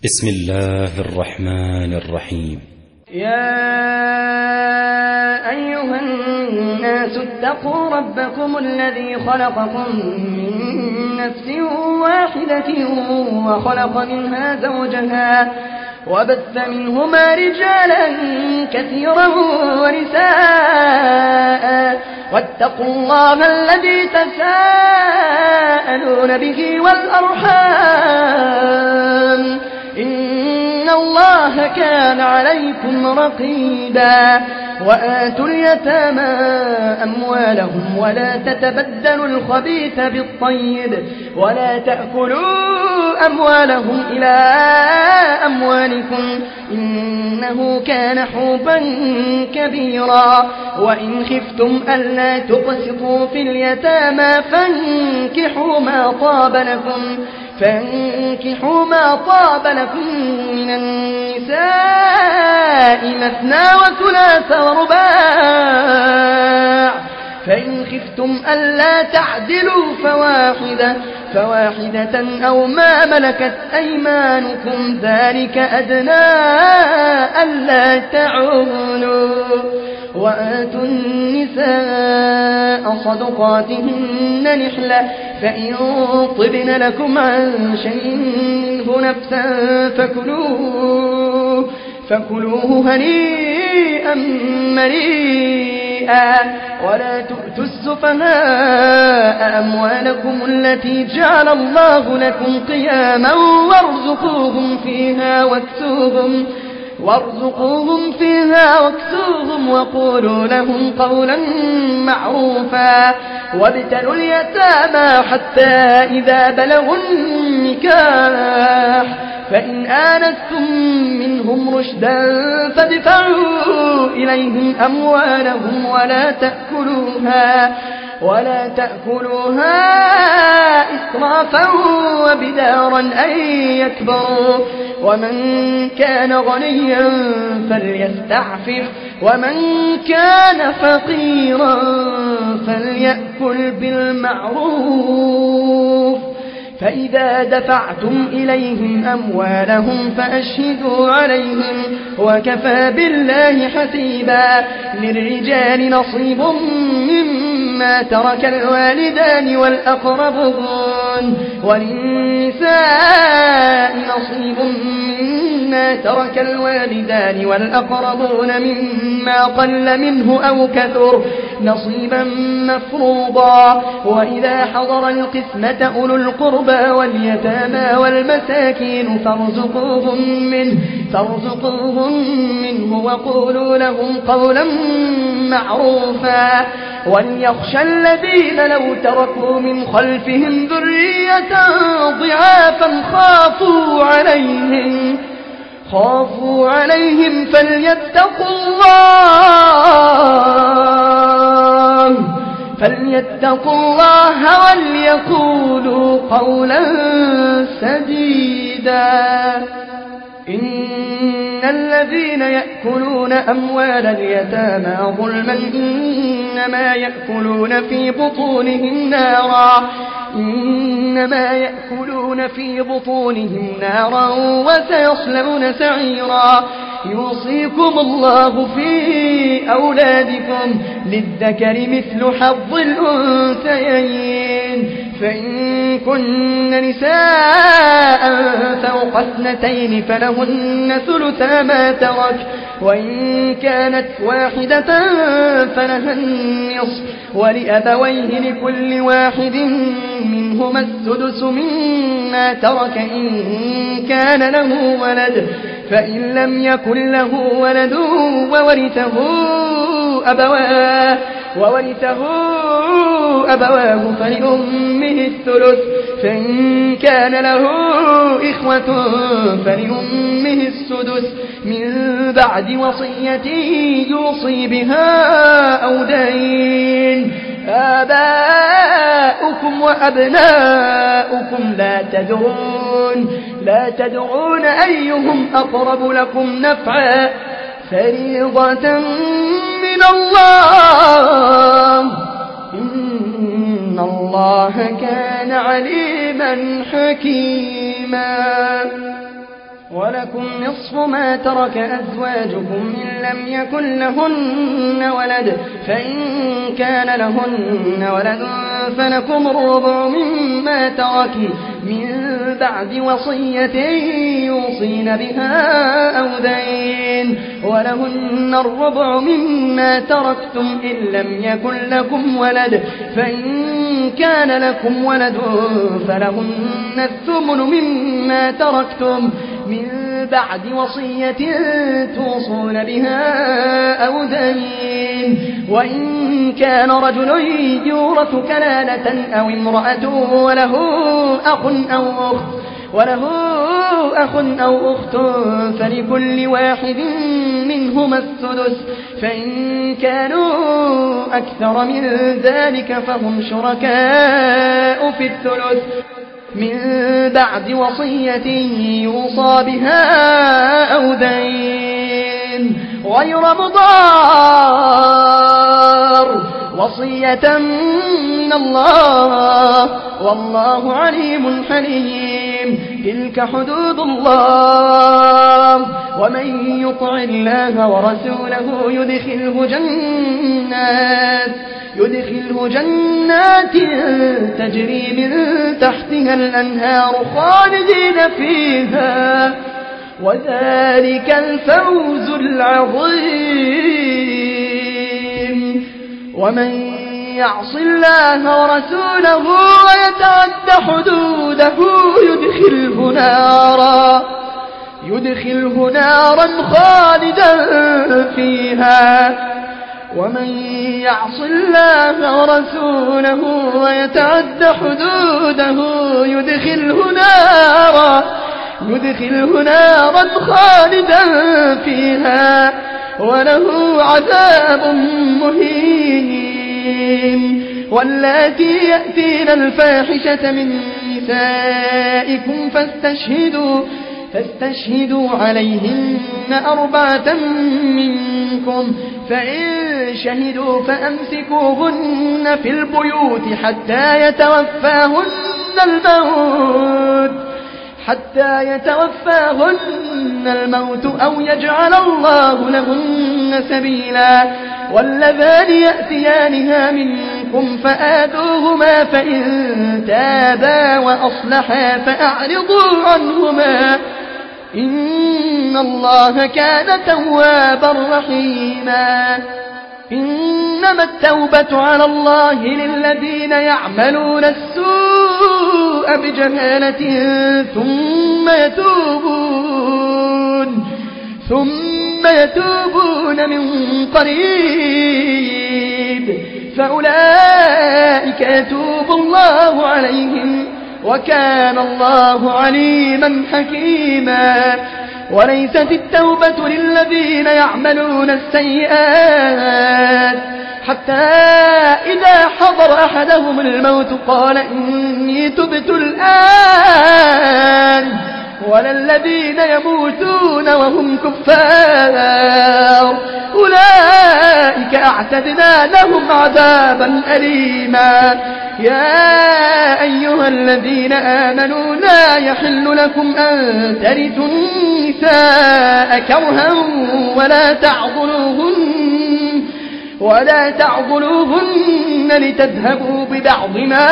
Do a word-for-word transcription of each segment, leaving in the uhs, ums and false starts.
بسم الله الرحمن الرحيم. يا أيها الناس اتقوا ربكم الذي خلقكم من نفس واحدة وخلق منها زوجها وبث منهما رجالا كثيرا ونساء واتقوا الله الذي تساءلون به والأرحام إن الله كان عليكم رقيبا. وآتوا اليتامى أموالهم ولا تتبدلوا الخبيث بالطيب ولا تأكلوا أموالهم إلى أموالكم إنه كان حوبا كبيرا. وإن خفتم ألا تقسطوا في اليتامى فانكحوا ما طاب لكم فانكحوا ما طاب لكم من النساء مثنى وثلاث ورباع فإن خفتم ألا تعدلوا فواحدة فواحدة أو ما ملكت أيمانكم ذلك أدنى ألا تعولوا. وآتوا النساء صدقاتهن نحلة فإن طبن لكم عن شيء منه نفسا فكلوه فكلوه هنيئا مريئا. ولا تؤتوا السفهاء أموالكم التي جعل الله لكم قياما وارزقوهم فيها واكسوهم وارزقوهم فيها واكسوهم وقولوا لهم قولا معروفا. وابتلوا اليتامى حتى إذا بلغوا النكاح فإن آنستم منهم رشدا فادفعوا إليهم أموالهم ولا تأكلوها ولا تأكلوها إسرافا وبدارا أن يكبروا. ومن كان غنيا فليستعفف ومن كان فقيرا فليأكل بالمعروف. فإذا دفعتم إليهم أموالهم فأشهدوا عليهم وكفى بالله حسيبا. للرجال نصيب مما ترك الوالدان والأقربون وللنساء نصيب مما ترك الوالدان والأقربون مما قل منه أو كثر نصيبا مفروضا. وإذا حضر القسمة أولو القربى واليتامى والمساكين فارزقوهم منه فارزقوهم منه وقولوا لهم قولا معروفا. وليخشى الذين لو تركوا من خلفهم ذرية ضعافا خافوا عليهم خافوا عليهم فليتقوا الله فليتقوا الله وليقولوا قولا سديدا. إن الذين يأكلون أموال اليتامى ظلما إنما يأكلون في بطونهم نارا إنما يأكلون في بطونهم نارا وسيصلون سعيرا. يوصيكم الله في أولادكم للذكر مثل حظ الأنثيين فإن كن نساء فوق اثنتين فلهن ثلثا ما ترك وإن كانت واحدة فلها النصف ولأبويه لكل واحد منهما السدس مما ترك إن كان له ولد فإن لم يكن له ولد وورثه أبواه وورثه أبواه فلأمه الثلث فإن كان له إخوة فلأمه السدس من بعد وصية يوصي بها أو دين. آباؤكم وأبناؤكم لا تدرون لا تدرون أيهم أقرب لكم نفعا فريضة من الله إن الله كان عليما حكيما. ولكم نصف ما ترك أزواجكم إن لم يكن لهن ولد فإن كان لهن ولد فلكم الربع مما ترك من بعد وصية يوصين بها أو دين ولهن الربع مما تركتم إن لم يكن لكم ولد فإن كان لكم ولد فلهن الثمن مما تركتم من بعد وصية توصون بها أو دين وإن كان رجل يورث كلالة أو امرأة وله أخ أو أخت وله أخ أو أخت فلكل واحد منهما السدس فإن كانوا أكثر من ذلك فهم شركاء في الثلث من بعد وصية يوصى بها أو دين غير مضار وصية من الله والله عليم حليم تلك حدود الله ومن يطع الله ورسوله يدخله جنات يدخله جنات تجري من تحتها الأنهار خالدين فيها وذلك الفوز العظيم ومن يعص الله ورسوله ويتعد حدوده يدخله نارا يدخله نارا خالدا فيها ومن يعص الله ورسوله ويتعد حدوده يدخله نارا يدخله نارا خالدا فيها وله عذاب مهين واللاتي يأتين الفاحشة من نسائكم فاستشهدوا فاستشهدوا عليهن أربعة منكم فإن شهدوا فأمسكوهن في البيوت حتى يتوفاهن الموت حتى يتوفاهن الموت أو يجعل الله لهن سبيلا واللذان يأتيانها منكم فآذوهما فإن تابا وأصلحا فأعرضوا عنهما إن الله كان توابا رحيما إنما التوبة على الله للذين يعملون السوء بجهالة ثم يتوبون ثم يتوبون من قريب فأولئك يتوب الله عليهم وكان الله عليما حكيما وليست التوبة للذين يعملون السيئات حتى إذا حضر أحدهم الموت قال إني تبت الآن ولا الذين يموتون وهم كفار أولئك أعتدنا لهم عذابا أليما يا أيها الذين آمنوا لا يحل لكم أن ترثوا النساء كرها ولا تعضلوهن ولا تعضلوهن لتذهبوا ببعض ما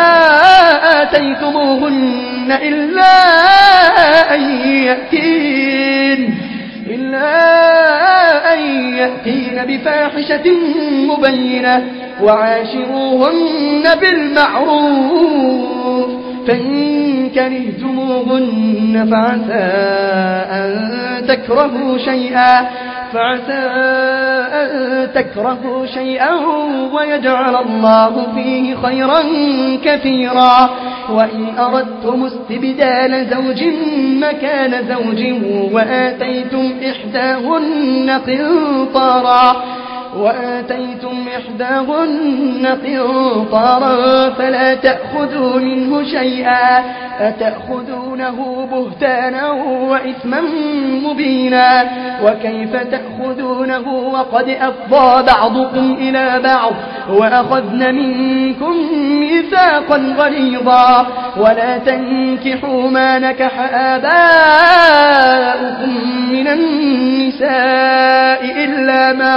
آتيتموهن إلا أن يأتين إلا أن يأتين بفاحشة مبينة وعاشروهن بالمعروف فإن كرهتموهن فعسى أن تكرهوا شيئا فعسى أن تكرهوا شيئا ويجعل الله فيه خيرا كثيرا وإن أردتم استبدال زوج مكان زوج وآتيتم إحداهن قنطارا وآتيتم إحداهن قنطارا فلا تأخذوا منه شيئا أتأخذونه بهتانا وإثما مبينا وكيف تأخذونه وقد أفضى بعضكم إلى بعض وأخذن منكم ميثاقا غليظا ولا تنكحوا ما نكح آباؤكم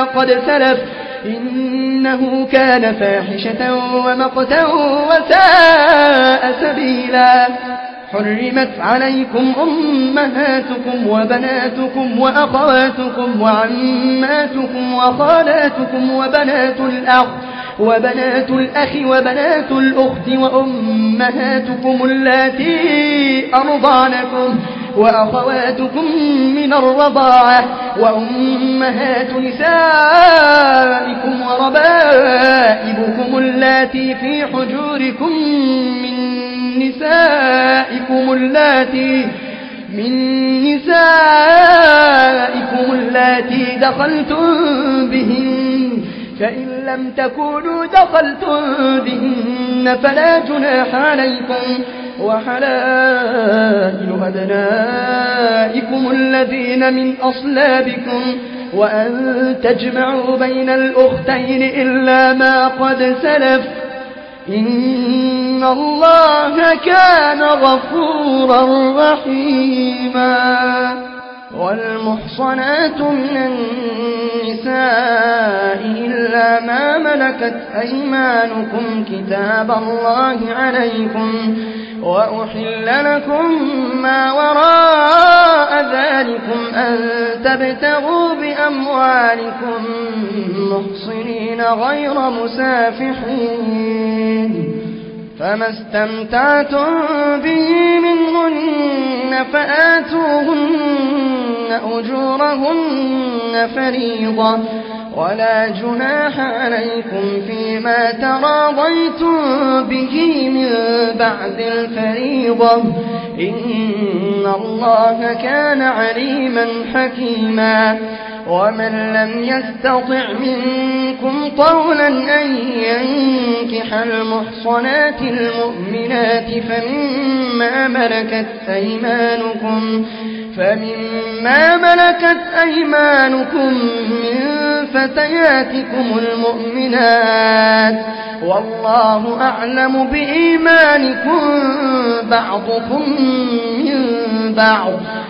قد سلف إنه كان فاحشة ومقتا وساء سبيلا. حرمت عليكم أمهاتكم وبناتكم وأخواتكم وعماتكم وخالاتكم وبنات الأخ وبنات الأخ وبنات الأخت وأمهاتكم اللاتي أرضعنكم وأخواتكم من الرضاعة وأمهات نسائكم وربائبكم اللاتي في حجوركم من نسائكم اللاتي من نسائكم اللاتي دخلتم بهن، فإن لم تكونوا دخلتم بهن فلا جناح عليكم، وحلائل أبنائكم الذين من أصلابكم، وأن تجمعوا بين الأختين إلا ما قد سلف، إن الله كان غفورا رحيما. والمحصنات من النساء إلا ما ملكت أيمانكم كتاب الله عليكم، وأحل لكم ما وراء ذلكم أن تبتغوا بأموالكم محصنين غير مسافحين، فما استمتعتم به منهن فآتوهن أجورهن فريضة، ولا جناح عليكم فيما تراضيتم به من بعد الفريضة، إن الله كان عليما حكيما. ومن لم يستطع منكم طولا أن ينكح المحصنات المؤمنات فمما ملكت أيمانكم فمما ملكت أيمانكم من فتياتكم المؤمنات، والله أعلم بإيمانكم بعضكم من بعض،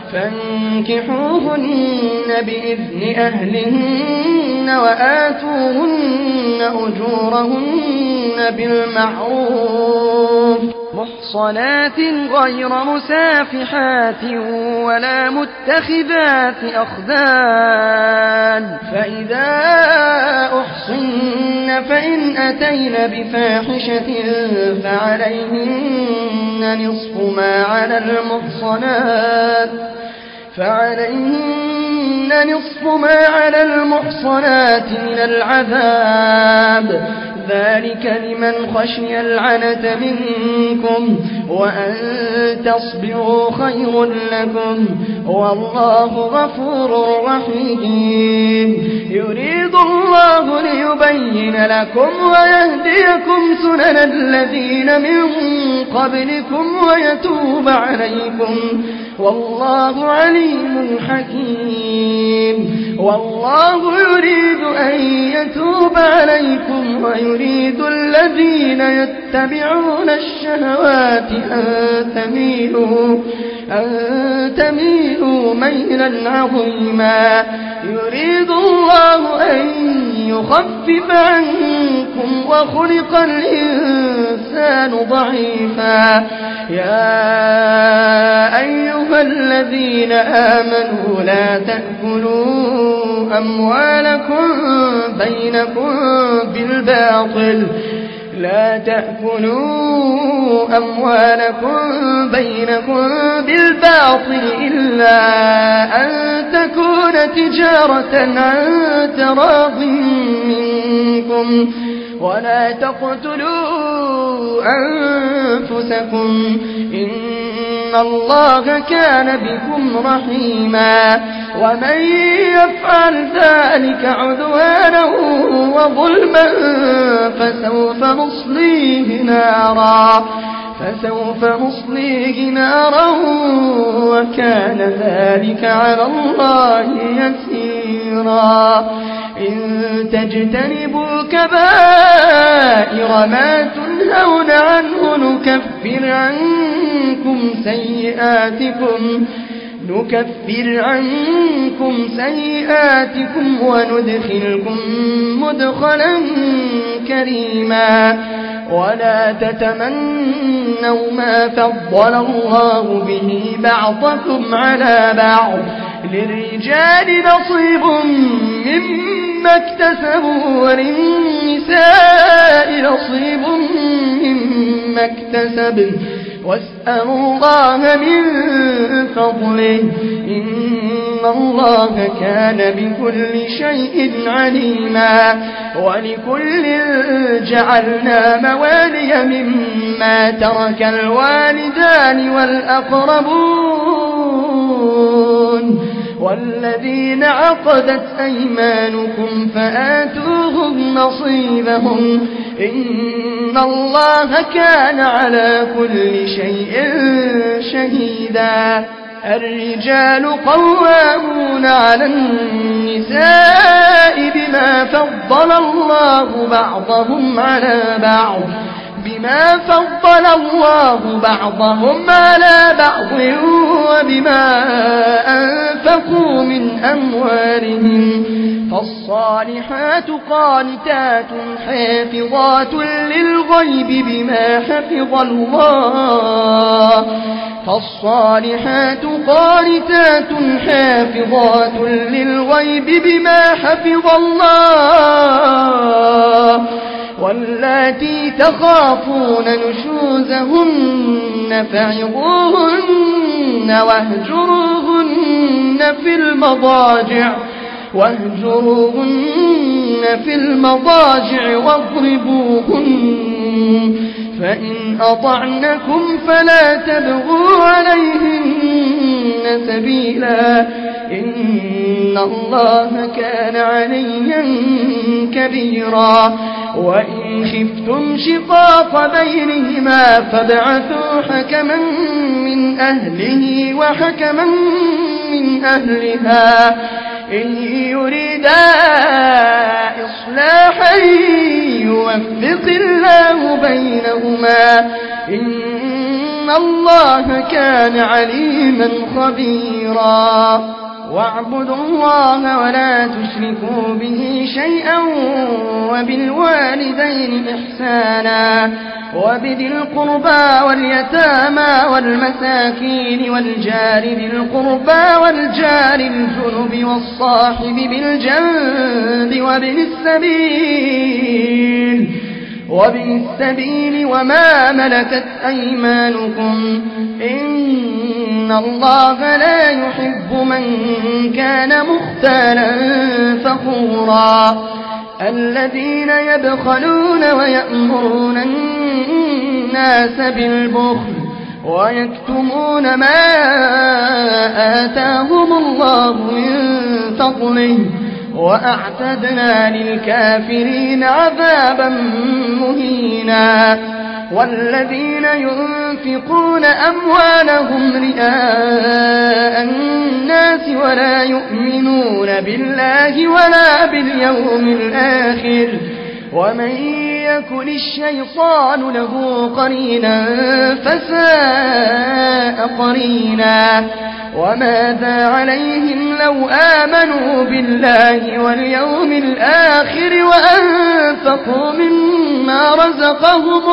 فانكحوهن بإذن أهلهن وآتوهن أجورهن بالمعروف محصنات غير مسافحات ولا متخذات أخدان، فإذا أحصن فإن أتين بفاحشة فعليهن نصف ما على المحصنات فعليهن نصف ما على المحصنات من العذاب، ذلك لمن خشي العنة منكم، وأن تصبروا خير لكم، والله غفور رحيم. يريد الله ليبين لكم ويهديكم سنن الذين من قبلكم ويتوب عليكم، والله عليم حكيم. والله يريد أن يتوب عليكم ويريد الذين يتبعون الشهوات أن تميلوا أن تميلوا ميلا عظيما. يريد الله أن يخفف عنكم وخلق الإنسان ضعيفا. يا أيها الذين آمنوا لا تأكلوا أموالكم بينكم بالباطل لا تأكلوا أموالكم بينكم بالباطل إلا أن تكون تجارة عن تراض منكم، ولا تقتلوا أنفسكم إن الله كان بكم رحيما. ومن يفعل ذلك عدوانا وظلما فسوف نصليه نارا فسوف نصليه نارا وكان ذلك على الله يسيرا. إن تجتنبوا كبائر ما تنهون عنه نكفر عنكم سيئاتكم نكفر عنكم سيئاتكم وندخلكم مدخلا كريما ولا تتمنوا ما فضل الله به بعضكم على بعض للرجال نصيب مما اكتسبوا وللنساء نصيب مما اكتسبن واسألوا الله من فضله إن الله كان بكل شيء عليما ولكل جعلنا موالي مما ترك الوالدان والأقربون والذين عقدت أيمانكم فآتوهم نصيبهم إن الله كان على كل شيء شهيدا الرجال قوامون على النساء بما فضل الله بعضهم على بعض بما فضل الله بعضهم على بعض وبما أنفقوا من أموالهم فالصالحات قانتات حافظات للغيب بما حفظ الله فالصالحات قانتات حافظات للغيب بما حفظ الله واللاتي تخافون نشوزهن فعظوهن واهجروهن في المضاجع واهجروهن في المضاجع واضربوهن فإن أطعنكم فلا تبغوا عليهن سبيلا إن الله كان عليا كبيرا وإن خفتم شقاق بينهما فابعثوا حكما من أهله وحكما من أهلها إن يريدا إصلاحا يوفق الله بينهما إن الله كان عليما خبيرا واعبدوا الله ولا تشركوا به شيئا وبالوالدين إحسانا وبذي القربى واليتامى والمساكين والجار ذي القربى والجار الجنب والصاحب بالجنب وابن السبيل وابن السبيل وما ملكت أيمانكم إن الله لا يحب من كان مختالا فخورا الذين يبخلون ويأمرون الناس بالبخل ويكتمون ما آتاهم الله من فضله وأعتدنا للكافرين عذابا مهينا والذين ينفقون أموالهم رئاء الناس ولا يؤمنون بالله ولا باليوم الآخر ومن يكن الشيطان له قرينا فساء قرينا وماذا عليهم لو آمنوا بالله واليوم الآخر وأنفقوا مما رزقهم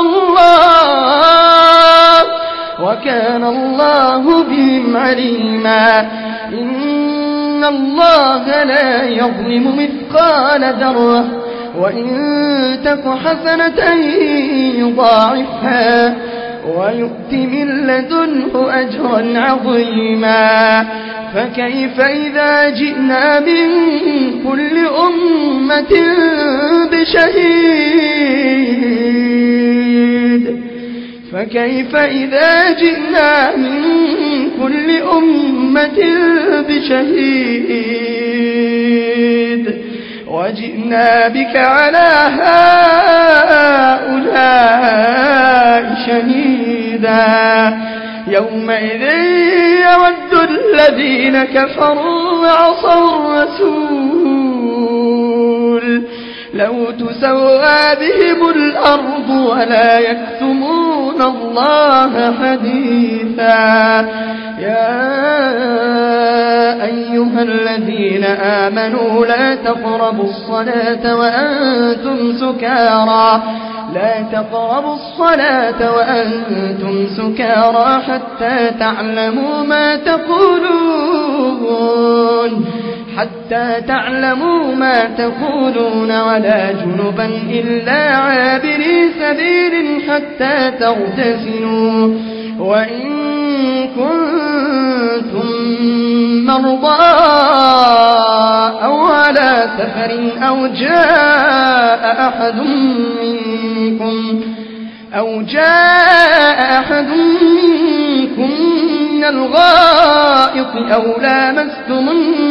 الله وكان الله بهم عليما إن الله لا يظلم مثقال ذرة وإن تك حسنة يضاعفها ويؤت من لدنه أجرا عظيما فكيف إذا جئنا من كل أمة بشهيد فكيف إذا جئنا من كل أمة بشهيد وجئنا بك على هؤلاء شهيدا يومئذ يود الذين كفروا وعصوا الرسول لو تسوى بهم الأرض ولا يكتمون الله حديثا يا أيها الذين آمنوا لا تقربوا الصلاة وأنتم سكارى لا تقربوا الصلاة وأنتم سكارى حتى تعلموا ما تقولون حتى تعلموا ما تقولون ولا جنبا إلا عابري سبيل حتى تغتسلوا وإن كنتم مرضى أو على سفر أو جاء أحد منكم أو جاء أحد منكم من الغائط أو لامستم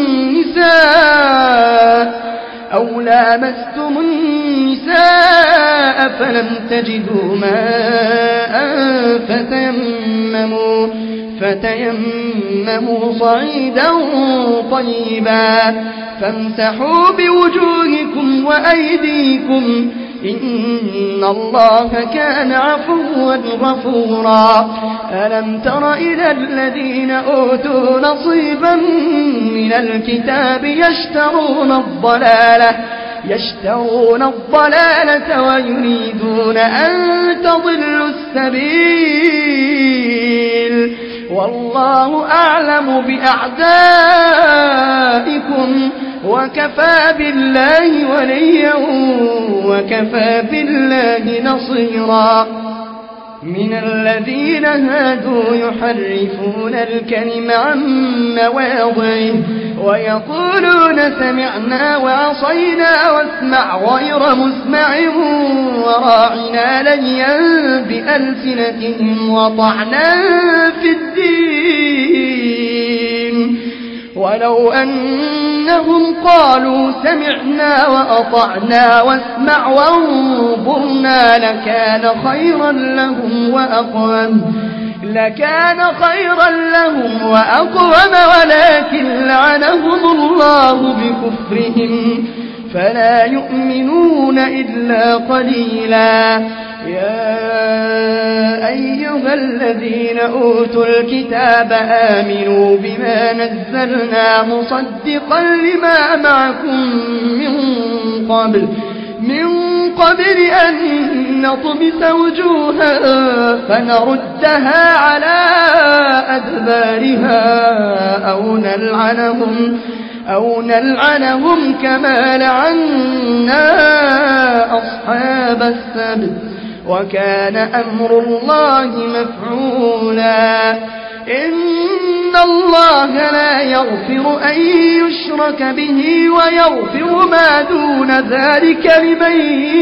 النساء أو لامستم النساء فلم تجدوا ماء فتيمموا فتيمموا صعيدا طيبا فامسحوا بوجوهكم وأيديكم إن الله كان عفوا غفورا ألم تر إلى الذين أوتوا نصيبا من الكتاب يشترون الضلالة يشترون الضلالة ويريدون أن تضلوا السبيل والله أعلم بأعدائكم وكفى بالله وليا وكفى بالله نصيرا من الذين هادوا يحرفون الكلم عن مواضعه ويقولون سمعنا وعصينا واسمع غير مسمع وراعنا ليا بألسنتهم وطعنا في الدين ولو أنهم قالوا سمعنا وأطعنا واسمع وانظرنا لكان خيرا لهم وأقوم لكان خيرا لهم وأقوم ولكن لعنهم الله بكفرهم فلا يؤمنون إلا قليلا يا أيها الذين أوتوا الكتاب آمنوا بما نزلنا مصدقا لما معكم من قبل من قبل أن نطمس وجوها فنردها على أدبارها أو نلعنهم أو نلعنهم كما لعنا أصحاب السبت وكان أمر الله مفعولا إن الله لا يغفر أن يشرك به ويغفر ما دون ذلك لمن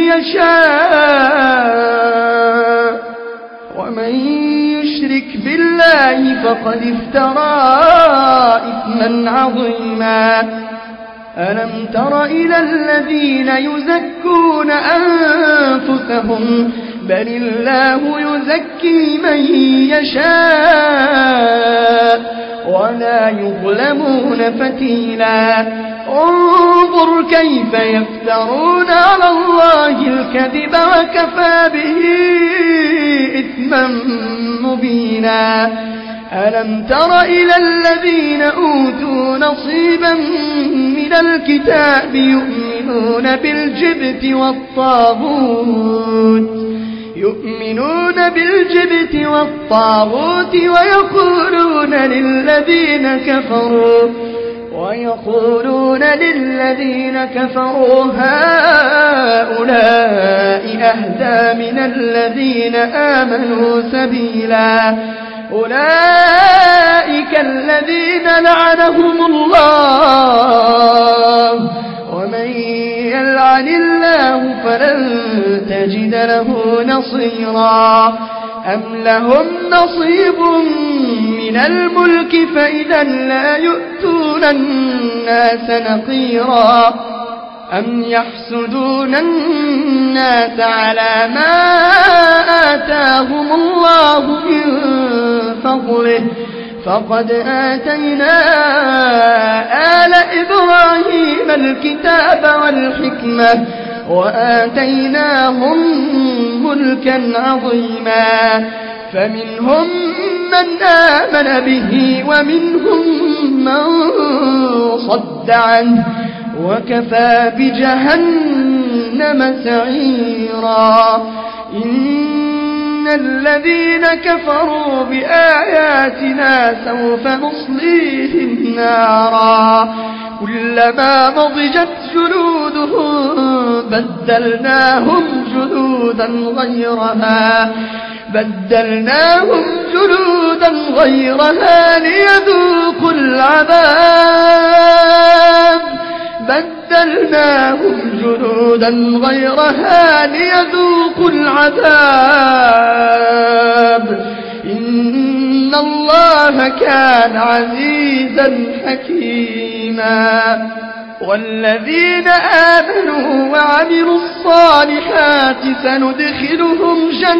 يشاء ومن يشرك بالله فقد افترى إثما عظيما ألم تر إلى الذين يزكون أنفسهم بل الله يزكي من يشاء ولا يظلمون فتيلا انظر كيف يفترون على الله الكذب وكفى به إثما مبينا ألم تر إلى الذين أوتوا نصيبا من الكتاب يؤمنون بالجبت والطاغوت يؤمنون بالجبت والطاغوت ويقولون للذين كفروا ويقولون للذين كفروا هؤلاء أهدى من الذين آمنوا سبيلا أولئك الذين لعنهم الله ومن يلعن الله فلن تجد له نصيرا أم لهم نصيب من الملك فإذا لا يؤتون الناس نقيرا أم يحسدون الناس على ما آتاهم الله من فضله فقد آتينا آل إبراهيم الكتاب والحكمة وآتيناهم ملكا عظيما فمنهم من آمن به ومنهم من صد عنه وكفى بجهنم سعيرا إن الذين كفروا بآياتنا سوف نصليهم نارا كلما نضجت جلودهم بدلناهم جلودا غيرها بدلناهم جلودا غيرها ليذوقوا العذاب بدلناهم جلودا غيرها ليذوقوا العذاب إن الله كان عزيزا حكيما والذين آمنوا وعملوا الصالحات سندخلهم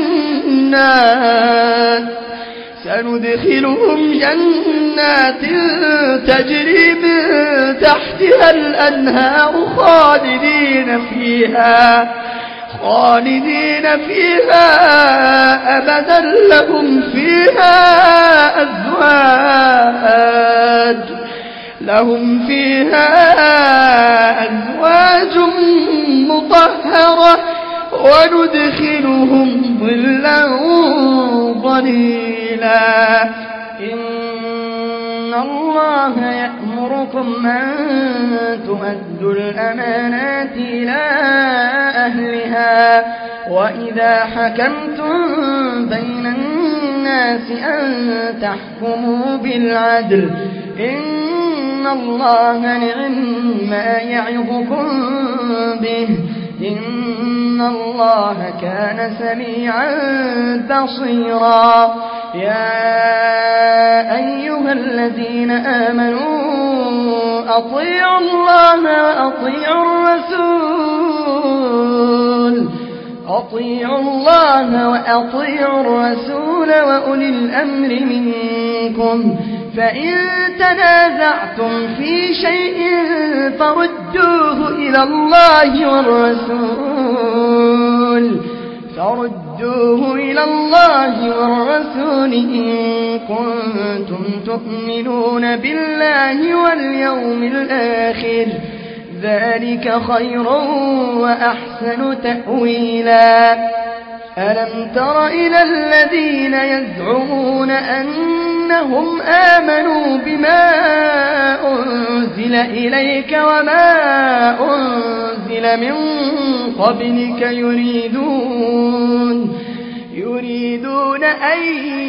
جنات سندخلهم جنات تجري من تحتها الأنهار خالدين فيها خالدين فيها أبدا لهم فيها أزواج لهم فيها أزواج مطهرة وندخلهم ظلا ظليلا إن الله يأمركم أن تؤدوا الأمانات إلى أهلها وإذا حكمتم بين الناس أن تحكموا بالعدل إن الله نعم ما يعظكم به إن الله كان سميعا بصيرا يا أيها الذين آمنوا أطيعوا الله وأطيعوا الرسول أطيعوا الله وأطيعوا الرسول وأولي الأمر منكم فإن تنازعتم في شيء فردوه إلى الله والرسول فردوه إلى الله والرسول إن كنتم تؤمنون بالله واليوم الآخر ذلك خير وأحسن تأويلا ألم تر إلى الذين يزعمون أنهم آمنوا بما أنزل إليك وما أنزل من قبلك يريدون يريدون أن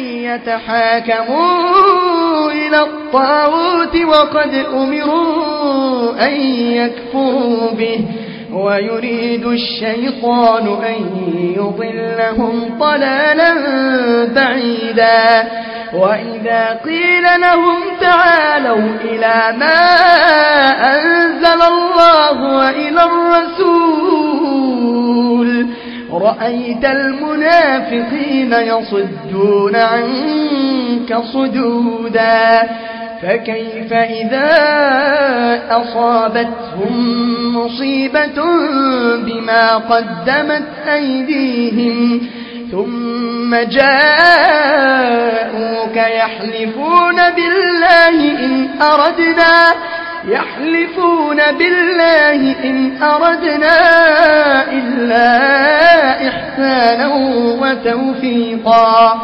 يتحاكموا إلى الطاغوت وقد أمروا أن يكفروا به ويريد الشيطان أن يضلهم ضلالا بعيدا وإذا قيل لهم تعالوا إلى ما أنزل الله وإلى الرسول رأيت المنافقين يصدون عنك صدودا فكيف إذا أصابتهم مصيبة بما قدمت أيديهم ثم جاءوك يحلفون بالله إن أردنا يحلفون بالله إن أردنا إلا إحسانا وتوفيقا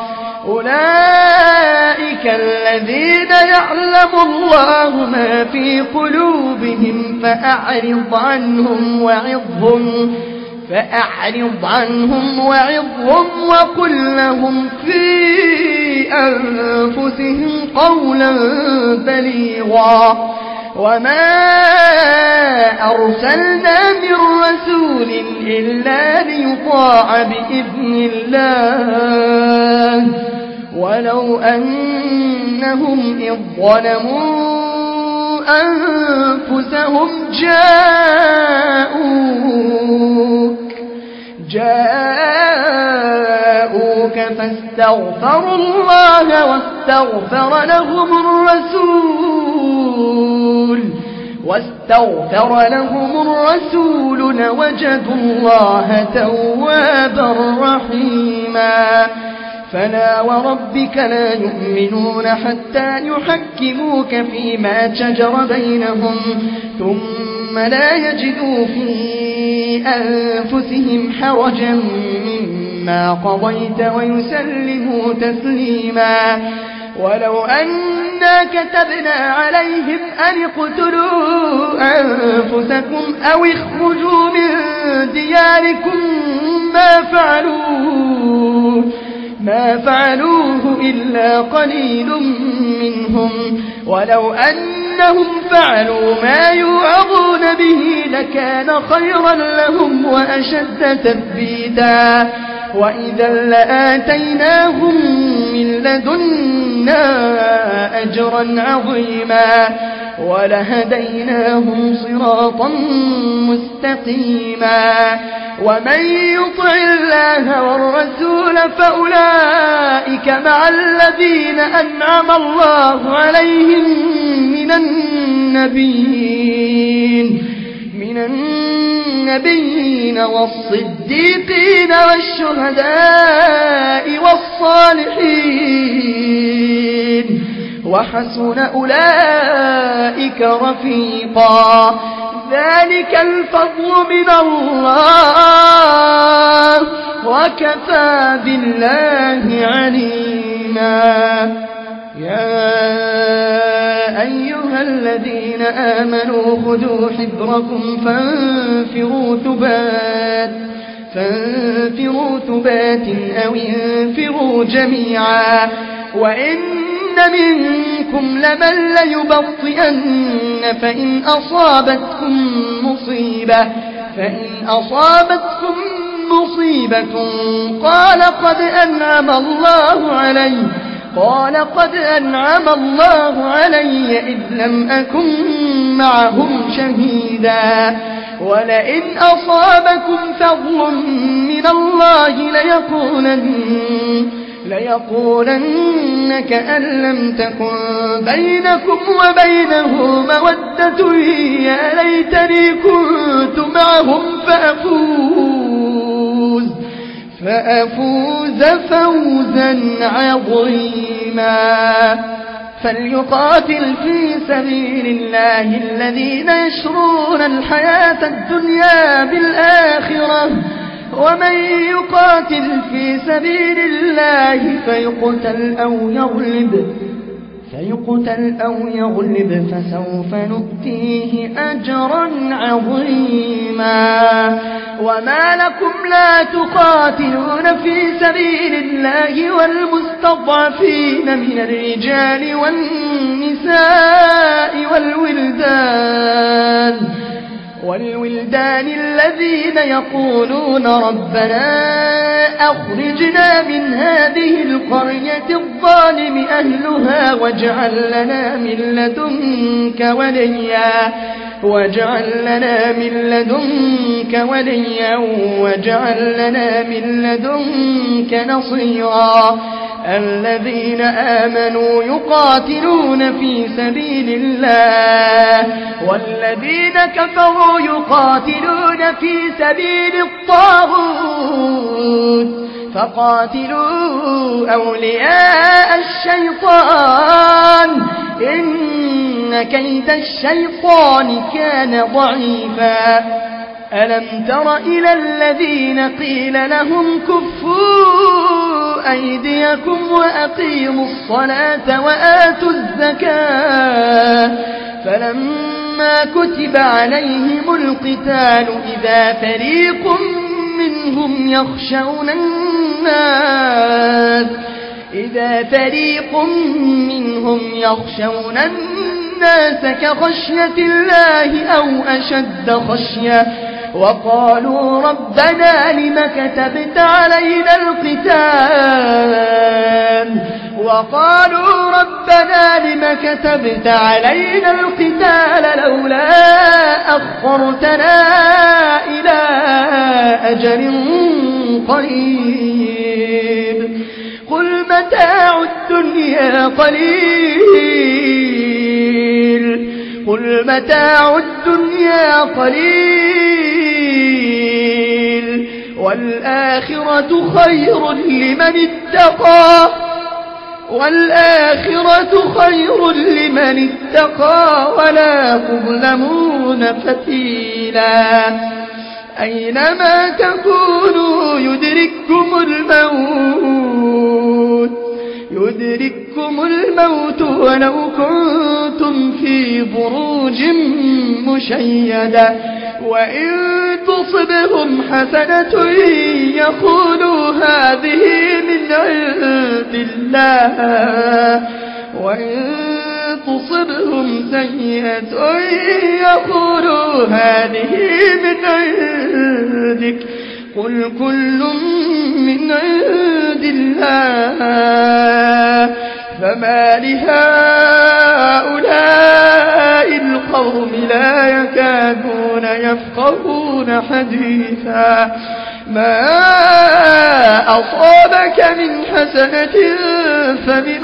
أولئك الذين يعلم الله ما في قلوبهم فأعرض عنهم وعظهم فأعرض عنهم وعظهم وقل لهم في أنفسهم قولا بليغا وما أرسلنا من رسول إلا ليطاع بإذن الله ولو أنهم إذ ظلموا أنفسهم جاءوك جاءوك فاستغفروا الله واستغفر لهم الرسول واستغفر لهم الرسول لوجدوا الله توابا رحيما فلا وربك لا يؤمنون حتى يحكموك فيما شجر بينهم ثم لا يجدوا في أنفسهم حرجا مما قضيت ويسلموا تسليما. ولو أنا كتبنا عليهم أن اقتلوا أنفسكم أو اخرجوا من دياركم ما فعلوه ما فعلوه إلا قليل منهم ولو أنهم فعلوا ما يوعظون به لكان خيرا لهم وأشد تثبيتا وإذا لآتيناهم من لدنا أجرا عظيما ولهديناهم صراطا مستقيما. ومن يطع الله والرسول فأولئك مع الذين أنعم الله عليهم من النبيين من النبيين والصديقين والشهداء والصالحين وحسن أولئك رفيقا. ذلك الفضل من الله وكفى بالله عليما. يا أيها الذين آمنوا خذوا حذركم فانفروا ثبات فانفروا ثبات أو انفروا جميعا وإن منكم لمن ليبطئن فإن أصابتكم مصيبة فإن أصابتكم مصيبة قال قد أنعم الله علي قال قد أنعم الله علي إذ لم أكن معهم شهيدا ولئن أصابكم فضل من الله ليقولن ليقولن كأن لم تكن بينكم وبينه مودة يا ليتني كنت معهم فأفوز فأفوز فوزا عظيما. فليقاتل في سبيل الله الذين يشرون الحياة الدنيا بالآخرة ومن يقاتل في سبيل الله فيقتل أو يغلب فيقتل أو يغلب فسوف نؤتيه أجرا عظيما. وما لكم لا تقاتلون في سبيل الله والمستضعفين من الرجال والنساء والولدان والولدان الذين يقولون ربنا أخرجنا من هذه القرية الظالم أهلها واجعل لنا من لدنك وليا واجعل لنا من لدنك وليا واجعل لنا من لدنك نصيرا. الذين آمنوا يقاتلون في سبيل الله والذين كفروا يقاتلون في سبيل الطاغوت فقاتلوا أولياء الشيطان إن كيد الشيطان كان ضعيفا. ألم تر إلى الذين قيل لهم كفوا أيديكم وأقيموا الصلاة وآتوا الزكاة فلما كتب عليهم القتال إذا فريق منهم يخشون الناس إذا فريق منهم يخشون الناس كخشية الله أو أشد خشية وقالوا ربنا لم كتبت علينا القتال وقالوا ربنا لم كتبت علينا القتال لولا أخرتنا إلى أجل قريب قل متاع الدنيا قليل قل متاع الدنيا قليل والآخرة خير لمن اتقى والآخرة خير لمن اتقى ولا تظلمون فتيلا أينما تكونوا يدرككم الموت يدرككم الموت ولو كنتم في بروج مشيدة وإن تصبهم حسنة يقولوا هذه من عند الله وإن تصبهم سيئة يقولوا هذه من عندك قل كل من عند الله فما لهؤلاء القوم لا يكادون يفقهون حديثا ما أصابك من حسنة فمن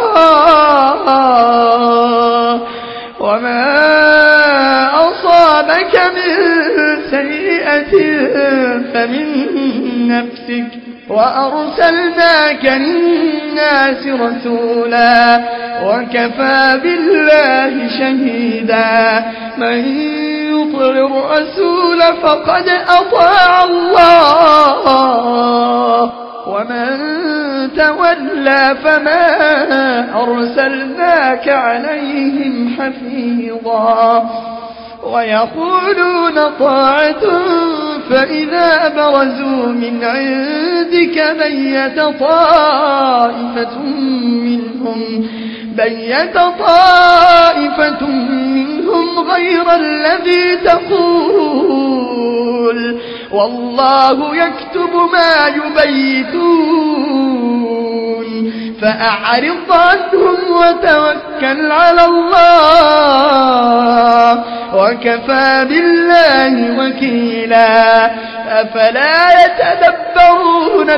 الله وما أصابك من سيئة فمن نفسك وأرسلناك للناس رسولا وكفى بالله شهيدا من يطع الرسول فقد أطاع الله ومن تولى فما أرسلناك عليهم حفيظا ويقولون طاعة فإذا برزوا من عندك بيت طائفة منهم بيت طائفة منهم غير الذي تقول والله يكتب ما يبيتون فأعرض عنهم وتوكل على الله وكفى بالله وكيلا أفلا يتدبرون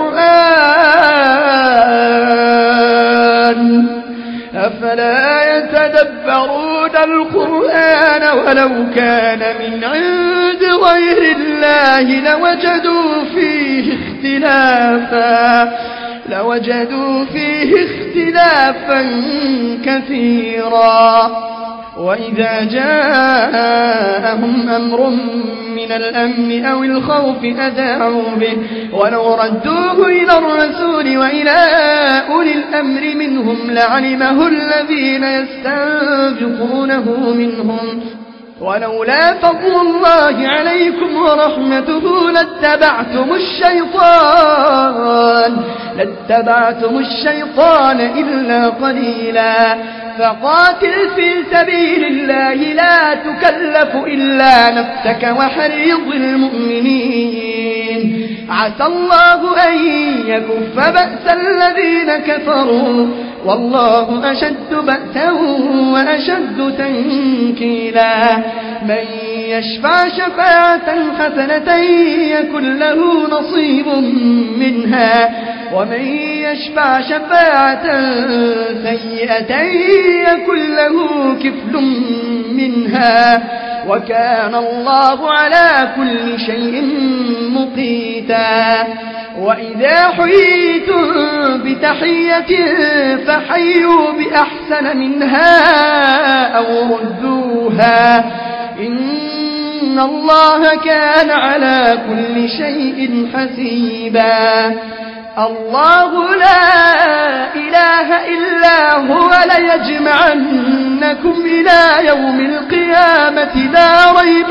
القرآن أفلا يتدبرون القرآن ولو كان من عند غير الله لوجدوا فيه اختلافا لوجدوا فيه اختلافا كثيرا وإذا جاءهم أمر من الأمن أو الخوف أذاعوا به ولو ردوه إلى الرسول وإلى أولي الأمر منهم لعلمه الذين يستنبطونه منهم ولولا فضل الله عليكم ورحمته لاتبعتم الشيطان لاتبعتم الشيطان إلا قليلا فقاتل في سبيل الله لا تكلف إلا نفسك وحريض المؤمنين عسى الله أن يكف بأس الذين كفروا والله أشد بأسا وأشد تنكيلا من يشفع شفاعة حسنة يكن له نصيب منها ومن يشفع شفاعة سيئة يكن له كفل منها وكان الله على كل شيء مقيتا وإذا حييتم بتحية فحيوا بأحسن منها أو ردوها إن الله كان على كل شيء حسيبا الله لا إله إلا هو ليجمعنكم إلى يوم القيامة لا ريب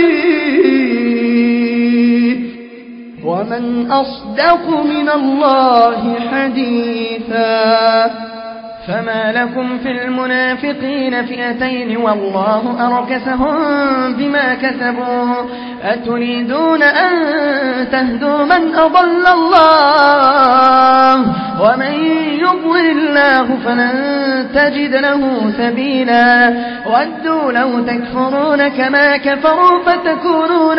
فيه ومن أصدق من الله حديثا فما لكم في المنافقين فئتين والله أركسهم بما كسبوا أتريدون أن تهدوا من أضل الله ومن يضلل الله فلن تجد له سبيلا ودوا لو تكفرون كما كفروا فتكونون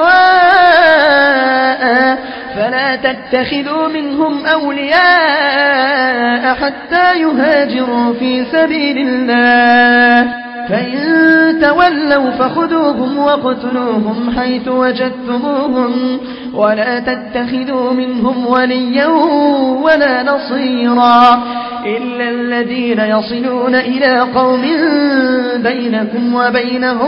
سواء فلا تتخذوا منهم أولياء حتى يهاجروا في سبيل الله فإن تولوا فخذوهم واقتلوهم حيث وجدتموهم ولا تتخذوا منهم وليا ولا نصيرا إلا الذين يصلون إلى قوم بينكم وبينهم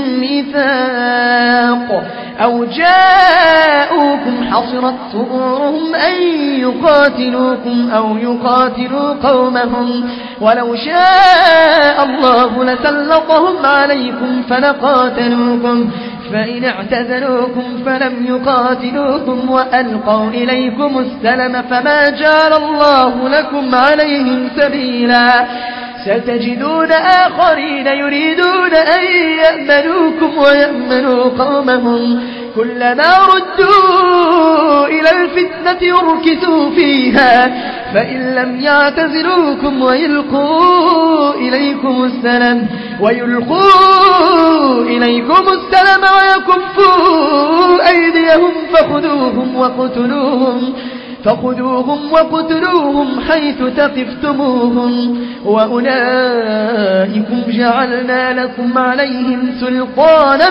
ميثاق أو جاءوكم حصرت صدورهم أن يقاتلوكم أو يقاتلوا قومهم ولو شاء الله لسلطهم عليكم فلقاتلوكم فإن اعتزلوكم فلم يقاتلوكم وألقوا إليكم السلم فما جعل الله لكم عليهم سبيلا ستجدون آخرين يريدون أن يأمنوكم ويأمنوا قومهم كلما ردوا إلى الفتنة يركسوا فيها فإن لم يعتزلوكم ويلقوا إليكم السلام ويلقوا إليكم السلام ويكفوا أيديهم فخذوهم وقتلوهم فخذوهم وقتلوهم حيث ثقفتموهم وأولئكم جعلنا لكم عليهم سلطانا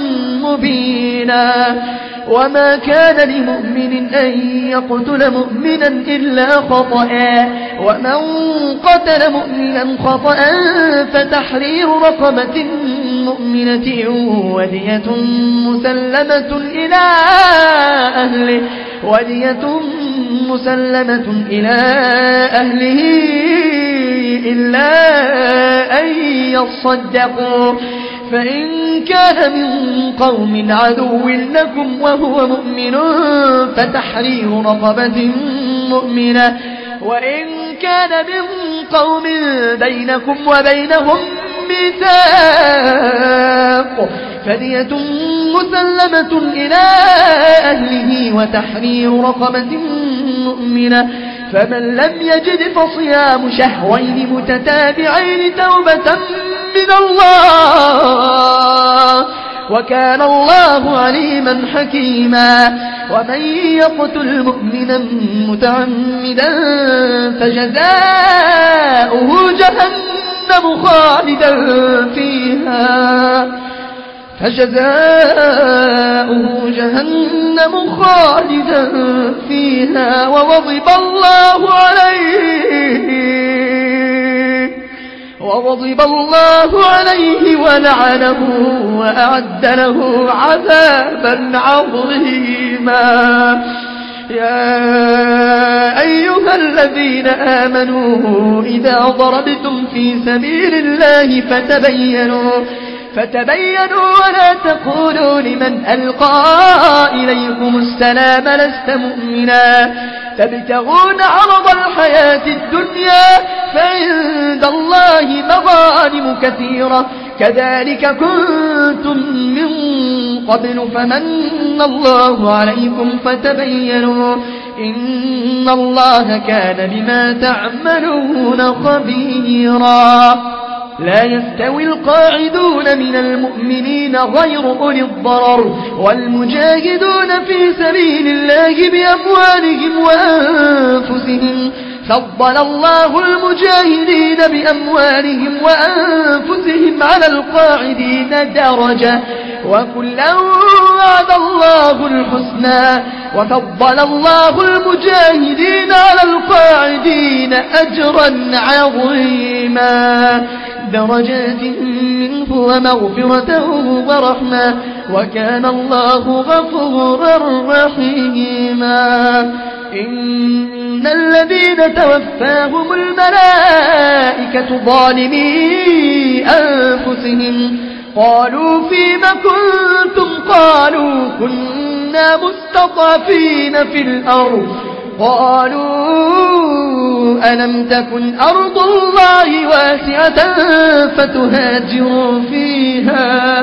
مبينا وما كان لمؤمن أن يقتل مؤمنا إلا خطأ ومن قتل مؤمنا خطأ فتحرير رقبة مؤمنة ودية مسلمة إلى أهله ودية مسلمة إلى أهله إلا أن يصدقوا فإن كان من قوم عدو لكم وهو مؤمن فتحرير رقبة مؤمنة وإن كان من قوم بينكم وبينهم ميثاق فدية مسلمة إلى أهله وتحرير رقبة مؤمنة فمن لم يجد فصيام شهرين متتابعين توبة من الله وكان الله عليما حكيما ومن يقتل مؤمنا متعمدا فجزاؤه جهنم خالدا فيها فجزاؤه جهنم خالدا فيها وغضب الله عليه وغضب الله عليه ولعنه وأعد له عذابا عظيما يا أيها الذين آمنوا إذا ضربتم في سبيل الله فتبينوا فتبينوا ولا تقولوا لمن ألقى إليكم السلام لست مؤمنا تبتغون عرض الحياة الدنيا فعند الله مغانم كثيرة كذلك كنتم من قبل فمن الله عليكم فتبينوا إن الله كان بما تعملون خبيرا لا يستوي القاعدون من المؤمنين غير أولي الضرر والمجاهدون في سبيل الله بأموالهم وأنفسهم فضل الله المجاهدين بأموالهم وأنفسهم على القاعدين درجة وكلا وعد الله الحسنى وفضل الله المجاهدين على القاعدين أجرا عظيما درجات منه ومغفرة ورحمة وكان الله غفورا رحيما إن الذين توفاهم الملائكة ظالمي أنفسهم قالوا فيم كنتم قالوا كنا مستضعفين في الأرض قالوا ألم تكن أرض الله واسعة فتهاجروا فيها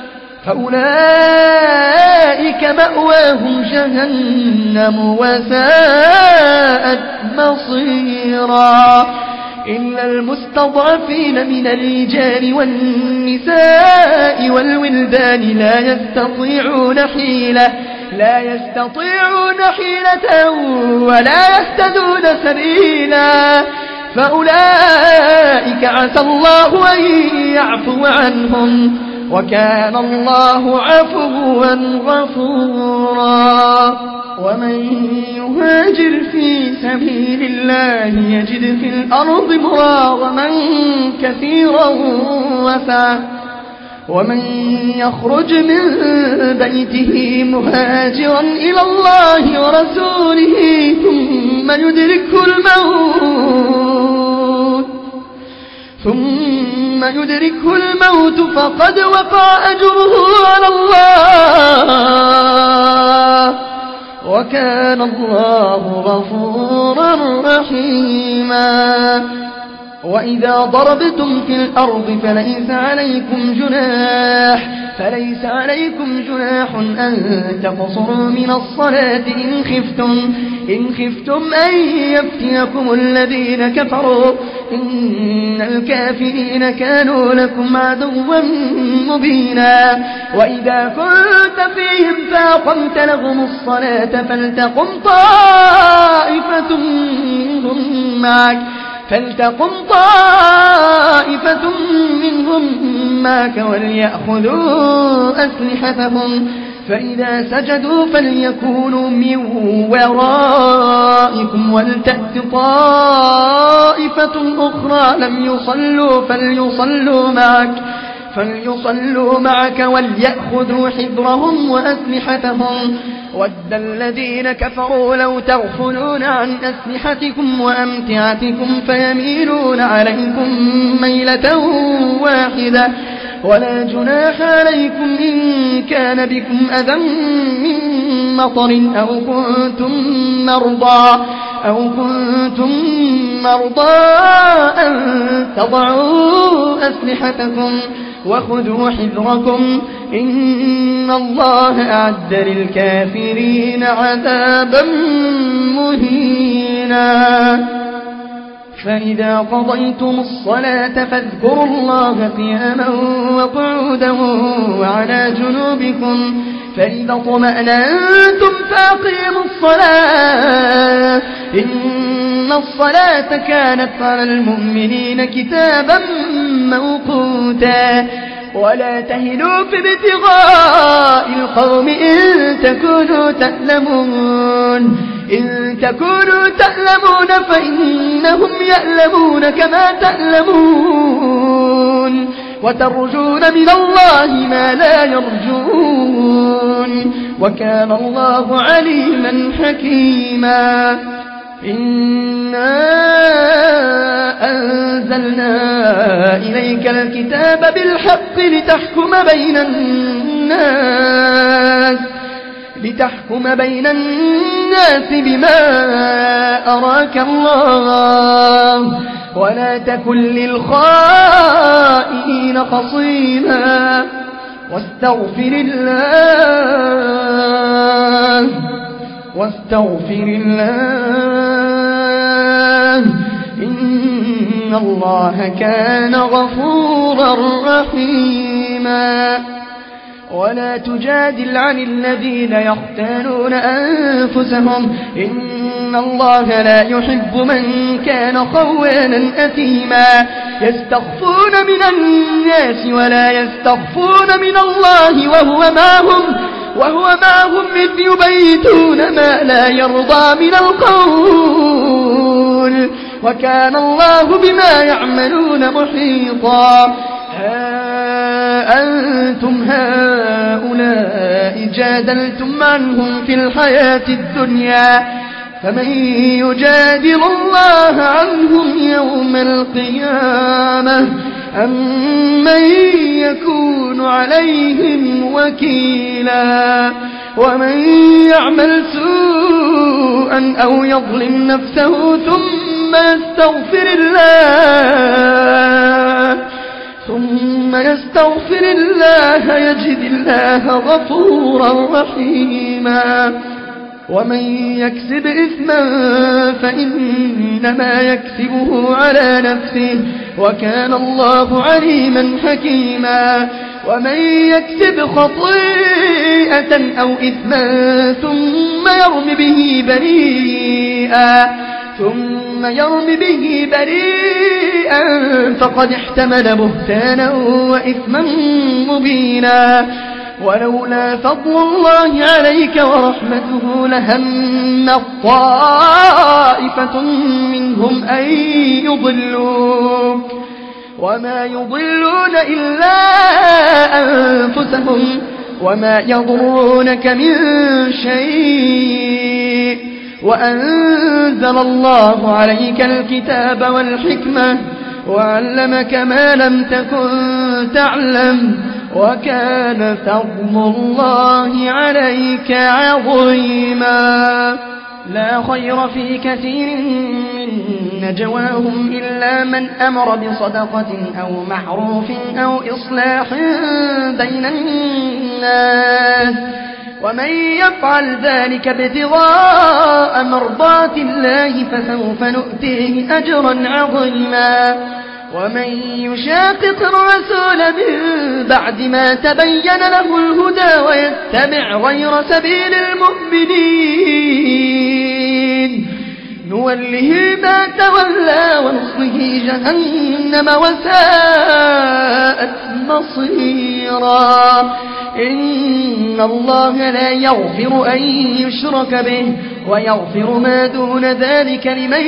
فأولئك مأواهم جهنم وساءت مصيرا إلا المستضعفين من الرجال والنساء والولدان لا يستطيعون حيلة لا يستطيعون حيلة ولا يهتدون سبيلا فأولئك عسى الله أن يعفو عنهم وكان الله عفوا غفورا ومن يهاجر في سبيل الله يجد في الأرض مراغما كثيرا وسعة ومن يخرج من بيته مهاجرا إلى الله ورسوله ثم يدركه الموت ثم يدركه الموت فقد وقع أجره على الله وكان الله غفورا رحيما وإذا ضربتم في الأرض فليس عليكم جناح فليس عليكم جناح أن تقصروا من الصلاة إن خفتم إن خفتم أن يفتيكم الذين كفروا إن الكافرين كانوا لكم عدوا مبينا وإذا كنت فيهم فأقمت لهم الصلاة فلتقم طائفة منهم معك فلتقم طائفة منهم معك وليأخذوا أسلحتهم فإذا سجدوا فليكونوا من ورائكم ولتأت طائفة أخرى لم يصلوا فليصلوا معك فليصلوا معك وليأخذوا حذرهم وأسلحتهم ود الذين كفروا لو تغفلون عن أسلحتكم وأمتعتكم فيميلون عليكم ميلة واحدة ولا جناح عليكم إن كان بكم أذى من مطر أو كنتم مرضى أو كنتم مرضى أن تضعوا أسلحتكم وخذوا حذركم إن الله أعد للكافرين عذابا مهينا فإذا قضيتم الصلاة فاذكروا الله قياما وقعودا وعلى جنوبكم فإذا اطمأننتم فأقيموا الصلاة إن الصلاة كانت على المؤمنين كتابا موقوتا ولا تهنوا في ابتغاء القوم إن تكونوا تألمون إن تكونوا تألمون فإنهم يألمون كما تألمون وترجون من الله ما لا يرجون وكان الله عليما حكيما إنا أنزلنا إليك الكتاب بالحق لتحكم بين الناس لتحكم بين الناس بما أراك الله ولا تكن للخائنين خصيما واستغفر الله واستغفر الله إن الله كان غفورا رحيما ولا تجادل عن الذين يختانون أنفسهم إن الله لا يحب من كان خوانا أثيما يستخفون من الناس ولا يستخفون من الله وهو معهم وهو معهم إذ يبيتون ما لا يرضى من القول وكان الله بما يعملون محيطا ها أنتم هؤلاء جادلتم عنهم في الحياة الدنيا فمن يجادل الله عنهم يوم القيامة أم من يكون عليهم وكيلا ومن يعمل سوءا أو يظلم نفسه ثم يستغفر الله ثم يستغفر الله يجد الله غفورا رحيما ومن يكسب إثما فإنما يكسبه على نفسه وكان الله عليما حكيما ومن يكسب خطيئة أو إثما ثم يرم به بريئا ثم ثم يرم به بريئا فقد احتمل بهتانا وإثما مبينا. ولولا فضل الله عليك ورحمته لهم طائفة منهم أن يضلوك وما يضلون إلا أنفسهم وما يضرونك من شيء. وأنزل الله عليك الكتاب والحكمة وعلمك ما لم تكن تعلم وكان فضل الله عليك عظيما. لا خير في كثير من نجواهم إلا من أمر بصدقة أو معروف أو إصلاح بين الناس ومن يفعل ذلك ابتغاء مرضات الله فسوف نؤتيه أجرا عظيما. ومن يشاقق الرسول من بعد ما تبين له الهدى ويتبع غير سبيل المؤمنين نوله ما تولى ونصله جهنم وساءت مصيرا. إن الله لا يغفر أن يشرك به ويغفر ما دون ذلك لمن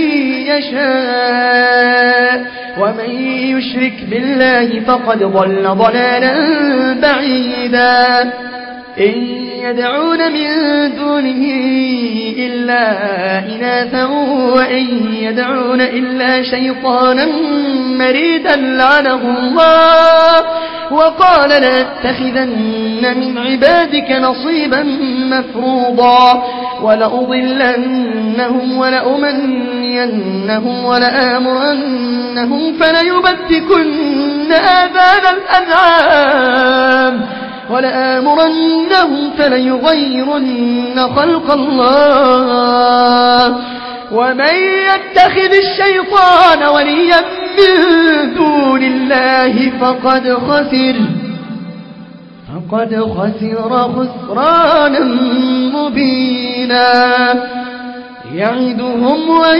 يشاء ومن يشرك بالله فقد ضل ضلالا بعيدا. إن يدعون من دونه إلا إناثا وإن يدعون إلا شيطانا مريدا لعنه الله وقال لأتخذن من عبادك نصيبا مفروضا ولأضلنهم ولأمنينهم ولآمرنهم فليبتكن آذان الأنعام ولآمرنهم فليغيرن خلق الله. ومن يتخذ الشيطان وليا من دون الله فقد خسر فقد خسر خسرانا مبينا. يعدهم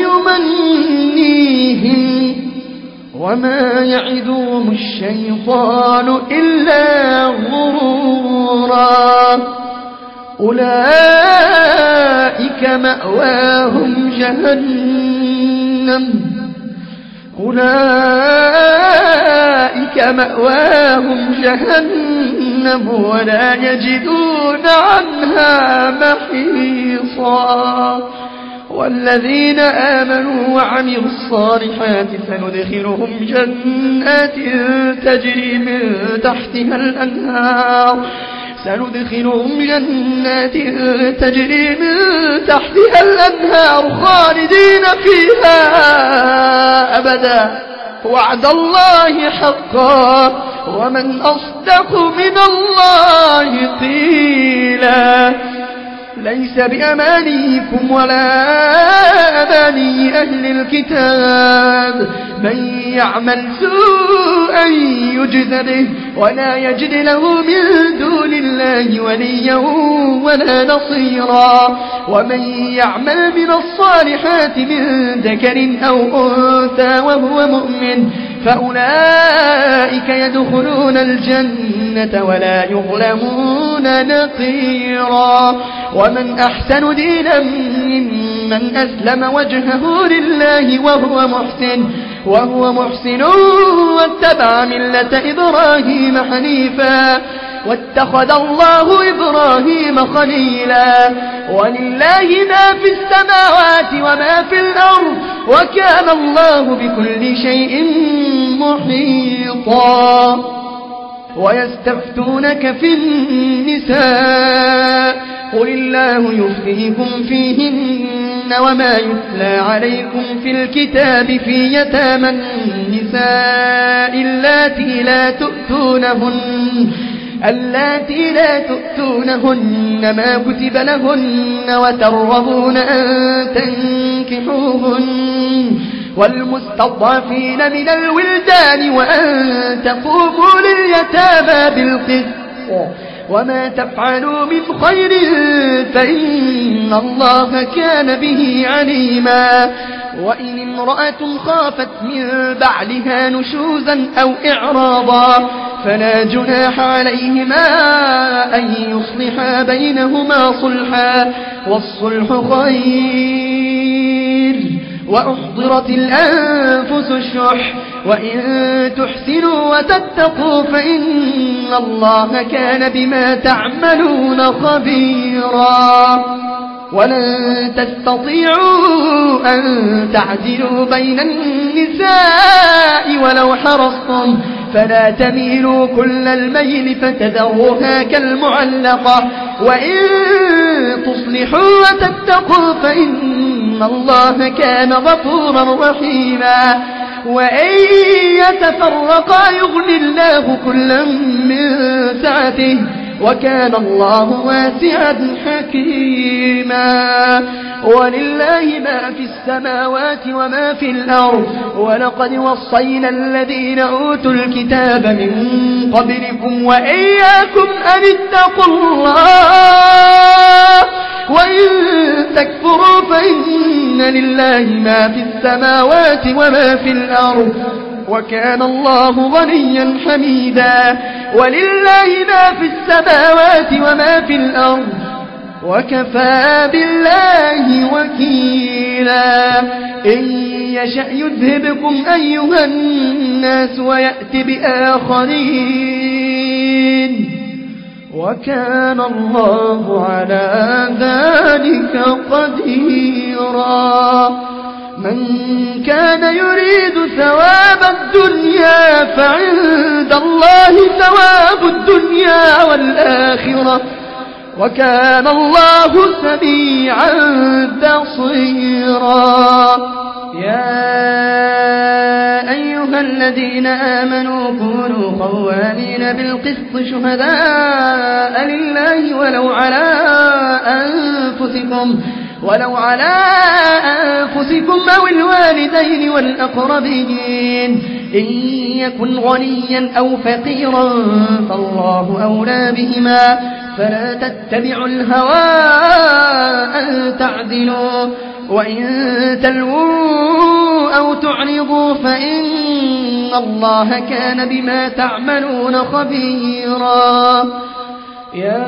ويمنيهم وما يعدهم الشيطان إلا غرورا. أولئك مأواهم جهنم أولئك مأواهم جهنم ولا يجدون عنها محيصا. والذين آمنوا وعملوا الصالحات سندخلهم جنات تجري من تحتها الأنهار سندخلهم جنات تجري من تحتها الأنهار خالدين فيها أبدا وعد الله حقا ومن أصدق من الله قيلا. ليس بأمانيكم ولا أماني أهل الكتاب من يعمل سوءا يجز به ولا يجد له من دون الله وليا ولا نصيرا. ومن يعمل من الصالحات من ذكر أو أنثى وهو مؤمن فأولئك يدخلون الجنة ولا يظلمون نقيرا. ومن أحسن دينا ممن أسلم وجهه لله وهو محسن وهو محسن واتبع ملة إبراهيم حنيفا واتخذ الله إبراهيم خليلا. ولله ما في السماوات وما في الأرض وكان الله بكل شيء محيطا. ويستفتونك في النساء قل الله يفتيكم فيهن وما يتلى عليكم في الكتاب في يتامى النساء اللاتي لا تؤتونهن اللاتي لا تؤتونهن ما كتب لهن وترغبون أن تنكحوهن والمستضعفين من الولدان وأن تقوموا لليتامى بالقسط وما تفعلوا من خير فإن الله كان به عليما. وإن امرأة خافت من بعلها نشوزا أو إعراضا فلا جناح عليهما أن يصلحا بينهما صلحا والصلح خير وأحضرت الأنفس الشح وإن تحسنوا وتتقوا فإن الله كان بما تعملون خبيرا ولن تستطيعوا أن تعدلوا بين النساء ولو حرصتم فلا تميلوا كل الميل فتذروها كالمعلقة وإن تصلحوا وتتقوا فإن الله كان غفورا رحيما وإن يتفرقا يغني الله كلا من سعته وكان الله واسعا حكيما ولله ما في السماوات وما في الأرض ولقد وصينا الذين أوتوا الكتاب من قبلكم وإياكم أن اتقوا الله وإن تكفروا فإن لله ما في السماوات وما في الأرض وكان الله غنيا حميدا ولله ما في السماوات وما في الأرض وكفى بالله وكيلا إن يشأ يذهبكم أيها الناس ويأت بآخرين وكان الله على ذلك قديرا من كان يريد ثواب الدنيا فعند الله ثواب الدنيا والآخرة وكان الله سميعا بصيرا يا أيها الذين آمنوا كونوا قوامين بالقسط شهداء لله ولو على أنفسكم ولو على أنفسكم أو الوالدين والأقربين إن يكن غنيا أو فقيرا فالله أولى بهما فلا تتبعوا الهوى أن تعدلوا وإن تلووا أو تعرضوا فإن الله كان بما تعملون خبيرا يا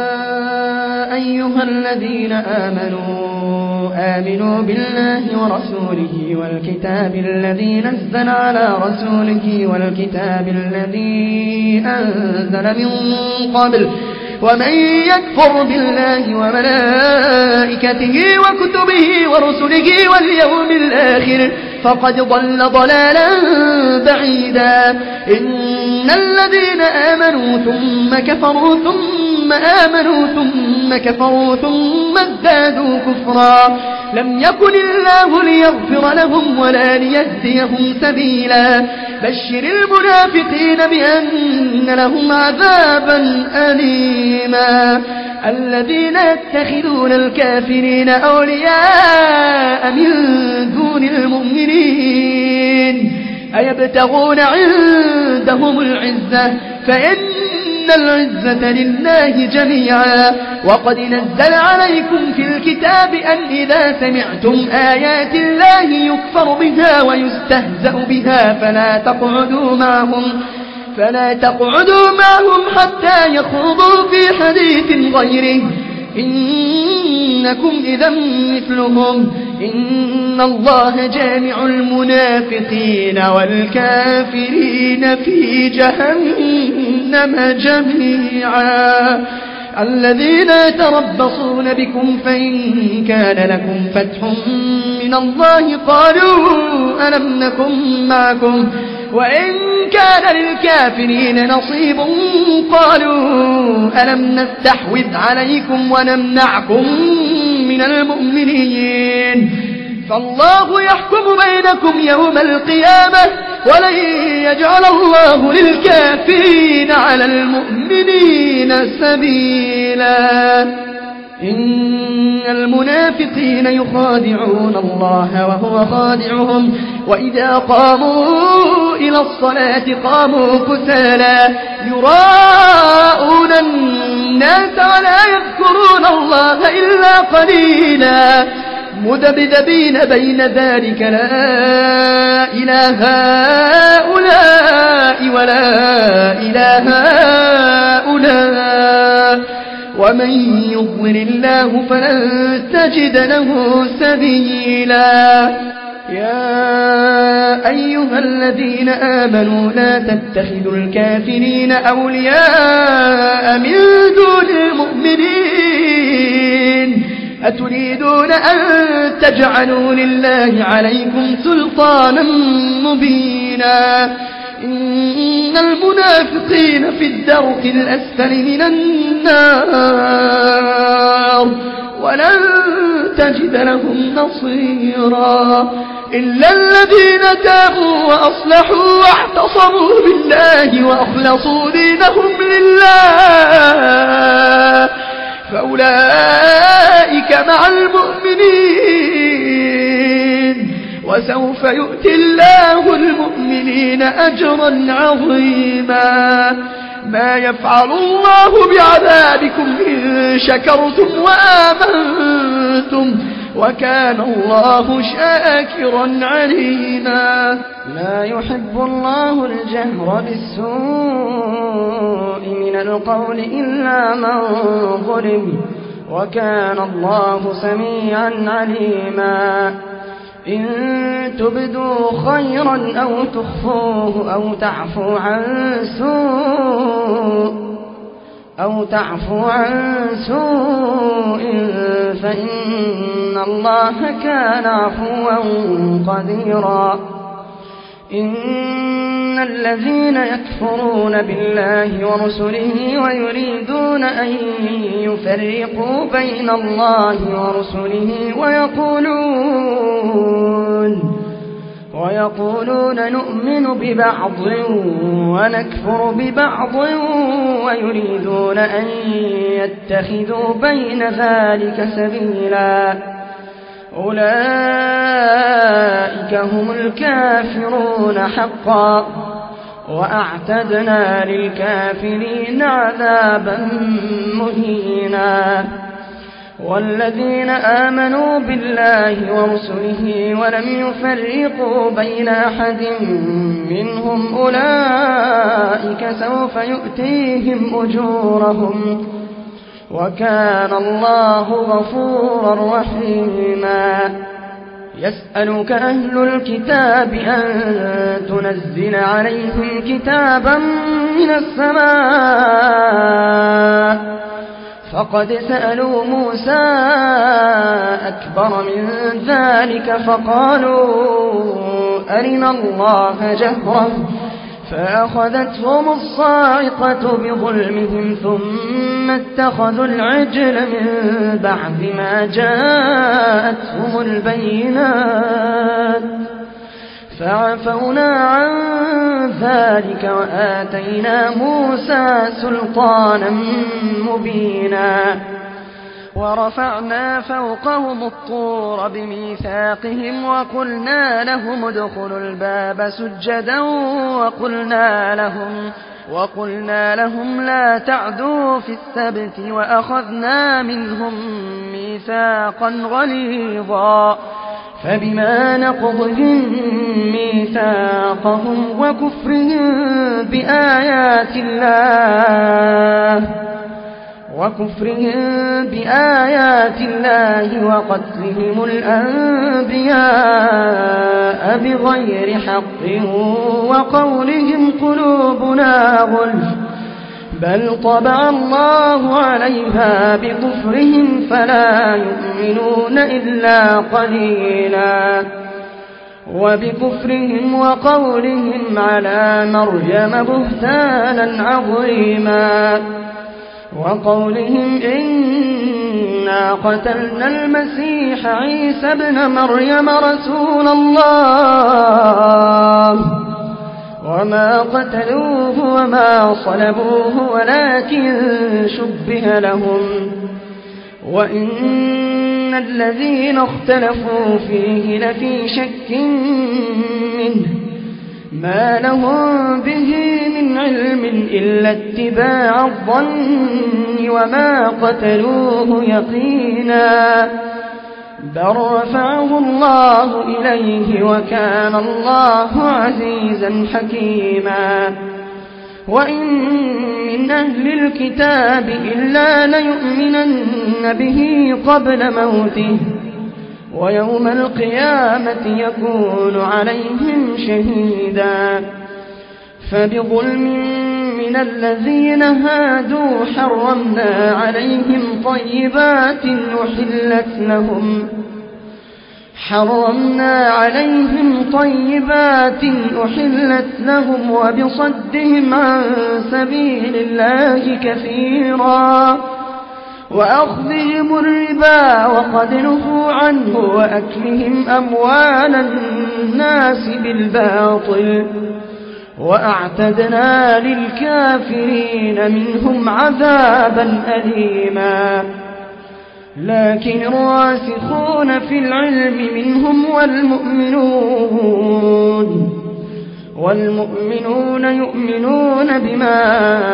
أيها الذين آمنوا آمنوا بالله ورسوله والكتاب الذي نزل على رسوله والكتاب الذي أنزل من قبل ومن يكفر بالله وملائكته وكتبه ورسله واليوم الآخر فقد ضل ضلالا بعيدا إن الذين آمنوا ثم كفروا ثم آمنوا ثم كفروا ثم ازدادوا كفرا لم يكن الله ليغفر لهم ولا ليهديهم سبيلا بشر المنافقين بأن لهم عذابا أليما الذين يتخذون الكافرين أولياء من دون المؤمنين أيبتغون عندهم العزة فإن العزة لله جميعا وقد نزل عليكم في الكتاب أن إذا سمعتم آيات الله يكفر بها ويستهزأ بها فلا تقعدوا معهم فلا تقعدوا معهم حتى يخوضوا في حديث غيره إنكم إذا مثلهم إن الله جامع المنافقين والكافرين في جهنم جميعا الذين يتربصون بكم فإن كان لكم فتح من الله قالوا ألم نكن معكم وإن كان للكافرين نصيب قالوا ألم نستحوذ عليكم ونمنعكم من المؤمنين فالله يحكم بينكم يوم القيامة ولن يجعل الله للكافرين على المؤمنين سبيلا إن المنافقين يخادعون الله وهو خادعهم وإذا قاموا إلى الصلاة قاموا كسالى يراءون الناس ولا يذكرون الله إلا قليلا مذبذبين بين ذلك لا إله هؤلاء ولا إله هؤلاء ومن يضلل الله فلن تجد له سبيلا يا أيها الذين آمنوا لا تتخذوا الكافرين أولياء من دون المؤمنين أتريدون أن تجعلوا لله عليكم سلطانا مبينا إن المنافقين في الدرك الأسفل من النار ولن تجد لهم نصيرا إلا الذين تابوا وأصلحوا واعتصموا بالله وأخلصوا دينهم لله فأولئك مع المؤمنين وسوف يؤتي الله المؤمنين أجرا عظيما ما يفعل الله بعذابكم إن شكرتم وآمنتم وكان الله شاكرا عليما لا يحب الله الجهر بالسوء من القول إلا من ظلم وكان الله سميعا عليما إن تبدوا خيرا أو تخفوه أو تعفو عن سوء أو تعفو عن سوء فإن الله كان عفوا قديرا إن الذين يكفرون بالله ورسله ويريدون أن يفرقوا بين الله ورسله ويقولون ويقولون نؤمن ببعض ونكفر ببعض ويريدون أن يتخذوا بين ذلك سبيلا أولئك هم الكافرون حقا وأعتدنا للكافرين عذابا مهينا والذين آمنوا بالله ورسله ولم يفرقوا بين أحد منهم أولئك سوف يؤتيهم أجورهم وكان الله غفورا رحيما يسألك أهل الكتاب أن تنزل عليهم كتابا من السماء فقد سألوا موسى أكبر من ذلك فقالوا أرنا الله جهرا فأخذتهم الصاعقة بظلمهم ثم اتخذوا العجل من بعد ما جاءتهم البينات فعفونا عن ذلك وآتينا موسى سلطانا مبينا ورفعنا فوقهم الطور بميثاقهم وقلنا لهم ادخلوا الباب سجدا وقلنا لهم وقلنا لهم لا تعدوا في السبت وأخذنا منهم ميثاقا غليظا فبما نقضهم ميثاقهم وكفرهم بآيات الله وكفرهم بآيات الله وقتلهم الأنبياء بغير حق وقولهم قلوبنا غلف بل طبع الله عليها بكفرهم فلا يؤمنون إلا قليلا وبكفرهم وقولهم على مريم بهتانا عظيما وقولهم إنا قتلنا المسيح عيسى ابن مريم رسول الله وما قتلوه وما صلبوه ولكن شبه لهم وإن الذين اختلفوا فيه لفي شك منه ما لهم به من علم إلا اتباع الظن وما قتلوه يقينا بل رفعه الله إليه وكان الله عزيزا حكيما وإن من أهل الكتاب إلا ليؤمنن به قبل موته ويوم القيامة يكون عليهم شهيدا فبظلم من الذين هادوا حرمنا عليهم طيبات أحلت لهم حرمنا عليهم طيبات أحلت لهم وبصدهم عن سبيل الله كثيرا وأخذهم الربا وقد نهوا عنه وأكلهم أموال الناس بالباطل وأعتدنا للكافرين منهم عذابا أليما لكن الراسخون في العلم منهم والمؤمنون والمؤمنون يؤمنون بما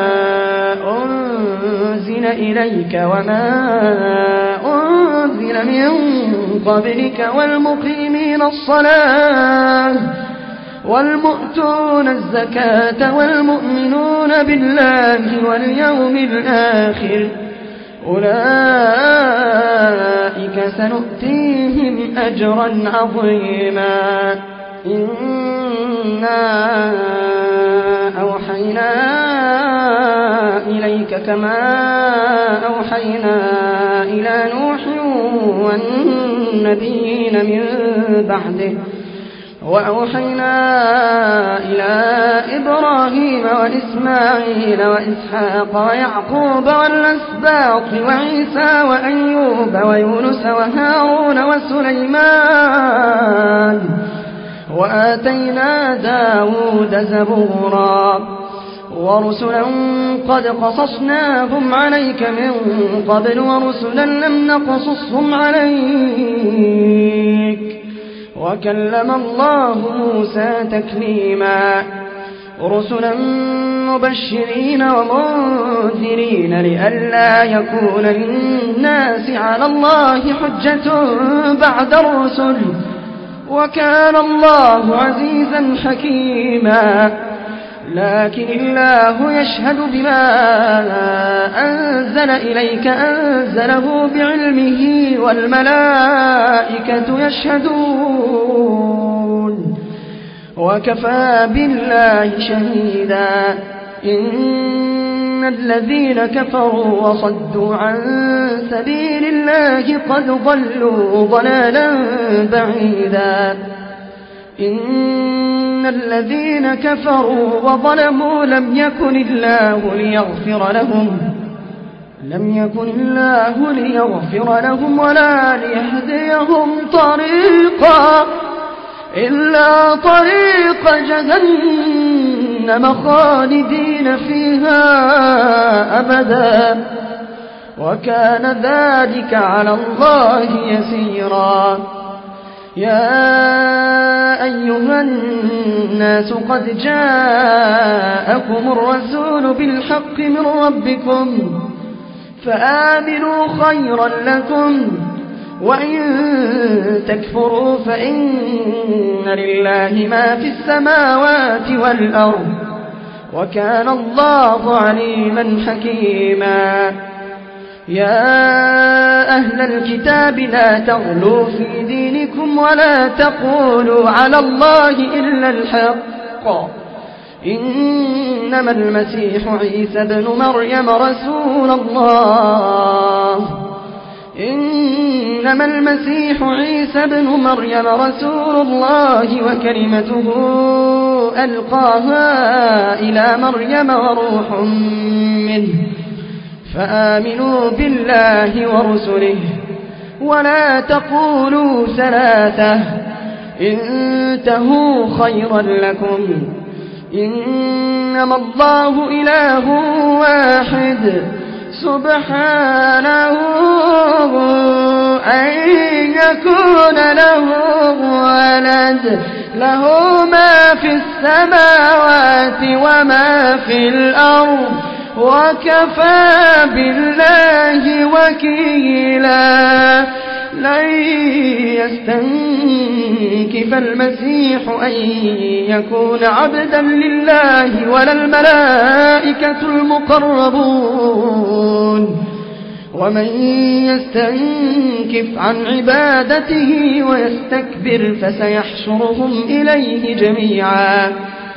أنزل إليك وما أنزل من قبلك والمقيمين الصلاة والمؤتون الزكاة والمؤمنون بالله واليوم الآخر أولئك سنؤتيهم أجرا عظيما إنا أوحينا إليك كما أوحينا إلى نوح والنبيين من بعده وأوحينا إلى إبراهيم وإسماعيل وإسحاق ويعقوب والأسباط وعيسى وأيوب ويونس وهارون وسليمان وآتينا داود زبورا ورسلا قد قصصناهم عليك من قبل ورسلا لم نقصصهم عليك وكلم الله موسى تكليما رسلا مبشرين ومنذرين لئلا يكون للناس على الله حجة بعد الرسل وكان الله عزيزا حكيما لكن الله يشهد بما أنزل إليك أنزله بعلمه والملائكة يشهدون وكفى بالله شهيدا إن الذين كفروا وصدوا عن سبيل الله قد ضلوا ضلالا بعيدا إن الذين كفروا وظلموا لم يكن الله ليغفر لهم لم يكن الله ليغفر لهم ولا ليهديهم طريقا إلا طريق جهنم خالدين فيها أبدا وكان ذلك على الله يسيرا يا أيها الناس قد جاءكم الرسول بالحق من ربكم فآمنوا خيرا لكم وإن تكفروا فإن لله ما في السماوات والأرض وكان الله عليما حكيما يا أهل الكتاب لا تغلوا في دينكم ولا تقولوا على الله إلا الحق إنما المسيح عيسى ابن مريم رسول الله إنما المسيح عيسى ابن مريم رسول الله وكلمته ألقاها إلى مريم وروح منه فآمنوا بالله ورسله ولا تقولوا ثلاثة انتهوا خيرا لكم إنما الله إله واحد سبحانه أن يكون له ولد له ما في السماوات وما في الأرض وكفى بالله وكيلا لن يستنكف المسيح أن يكون عبدا لله ولا الملائكة المقربون ومن يستنكف عن عبادته ويستكبر فسيحشرهم إليه جميعا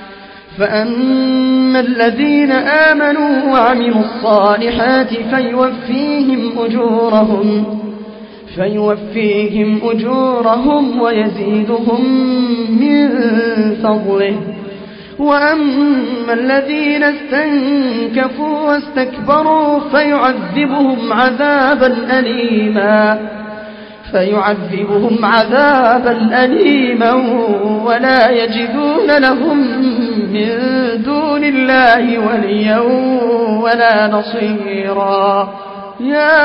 فأما الذين آمنوا وعملوا الصالحات فيوفيهم أجورهم فيوفيهم أجورهم ويزيدهم من فضله وأما الذين استنكفوا واستكبروا فيعذبهم عذابا أليما فيعذبهم عذابا أليما ولا يجدون لهم من دون الله وليا ولا نصيرا يا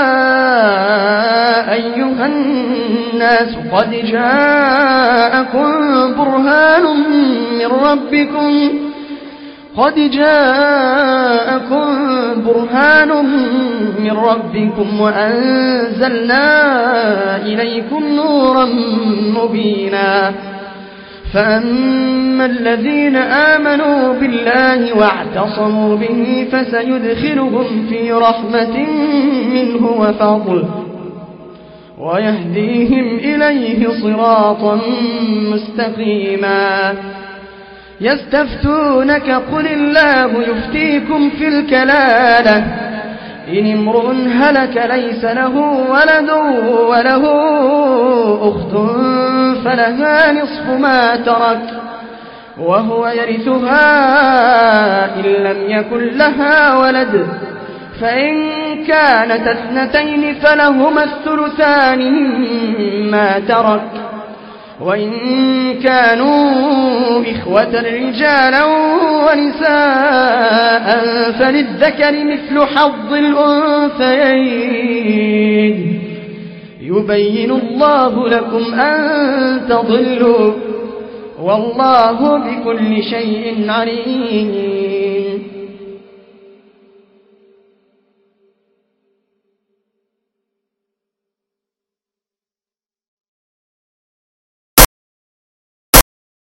أيها الناس قد جاءكم برهان من ربكم قد جاءكم برهان من ربكم وأنزلنا إليكم نورا مبينا فأما الذين آمنوا بالله واعتصموا به فسيدخلهم في رحمة منه وفضل ويهديهم إليه صراطا مستقيما يستفتونك قل الله يفتيكم في الكلالة إن امرؤ هلك ليس له ولد وله أخت فلها نصف ما ترك وهو يرثها إن لم يكن لها ولد فإن كانت اثنتين فلهما الثلثان مما ترك وإن كانوا إخوة رجالا ونساء فللذكر مثل حظ الأنثيين يبين الله لكم أن تضلوا والله بكل شيء عليم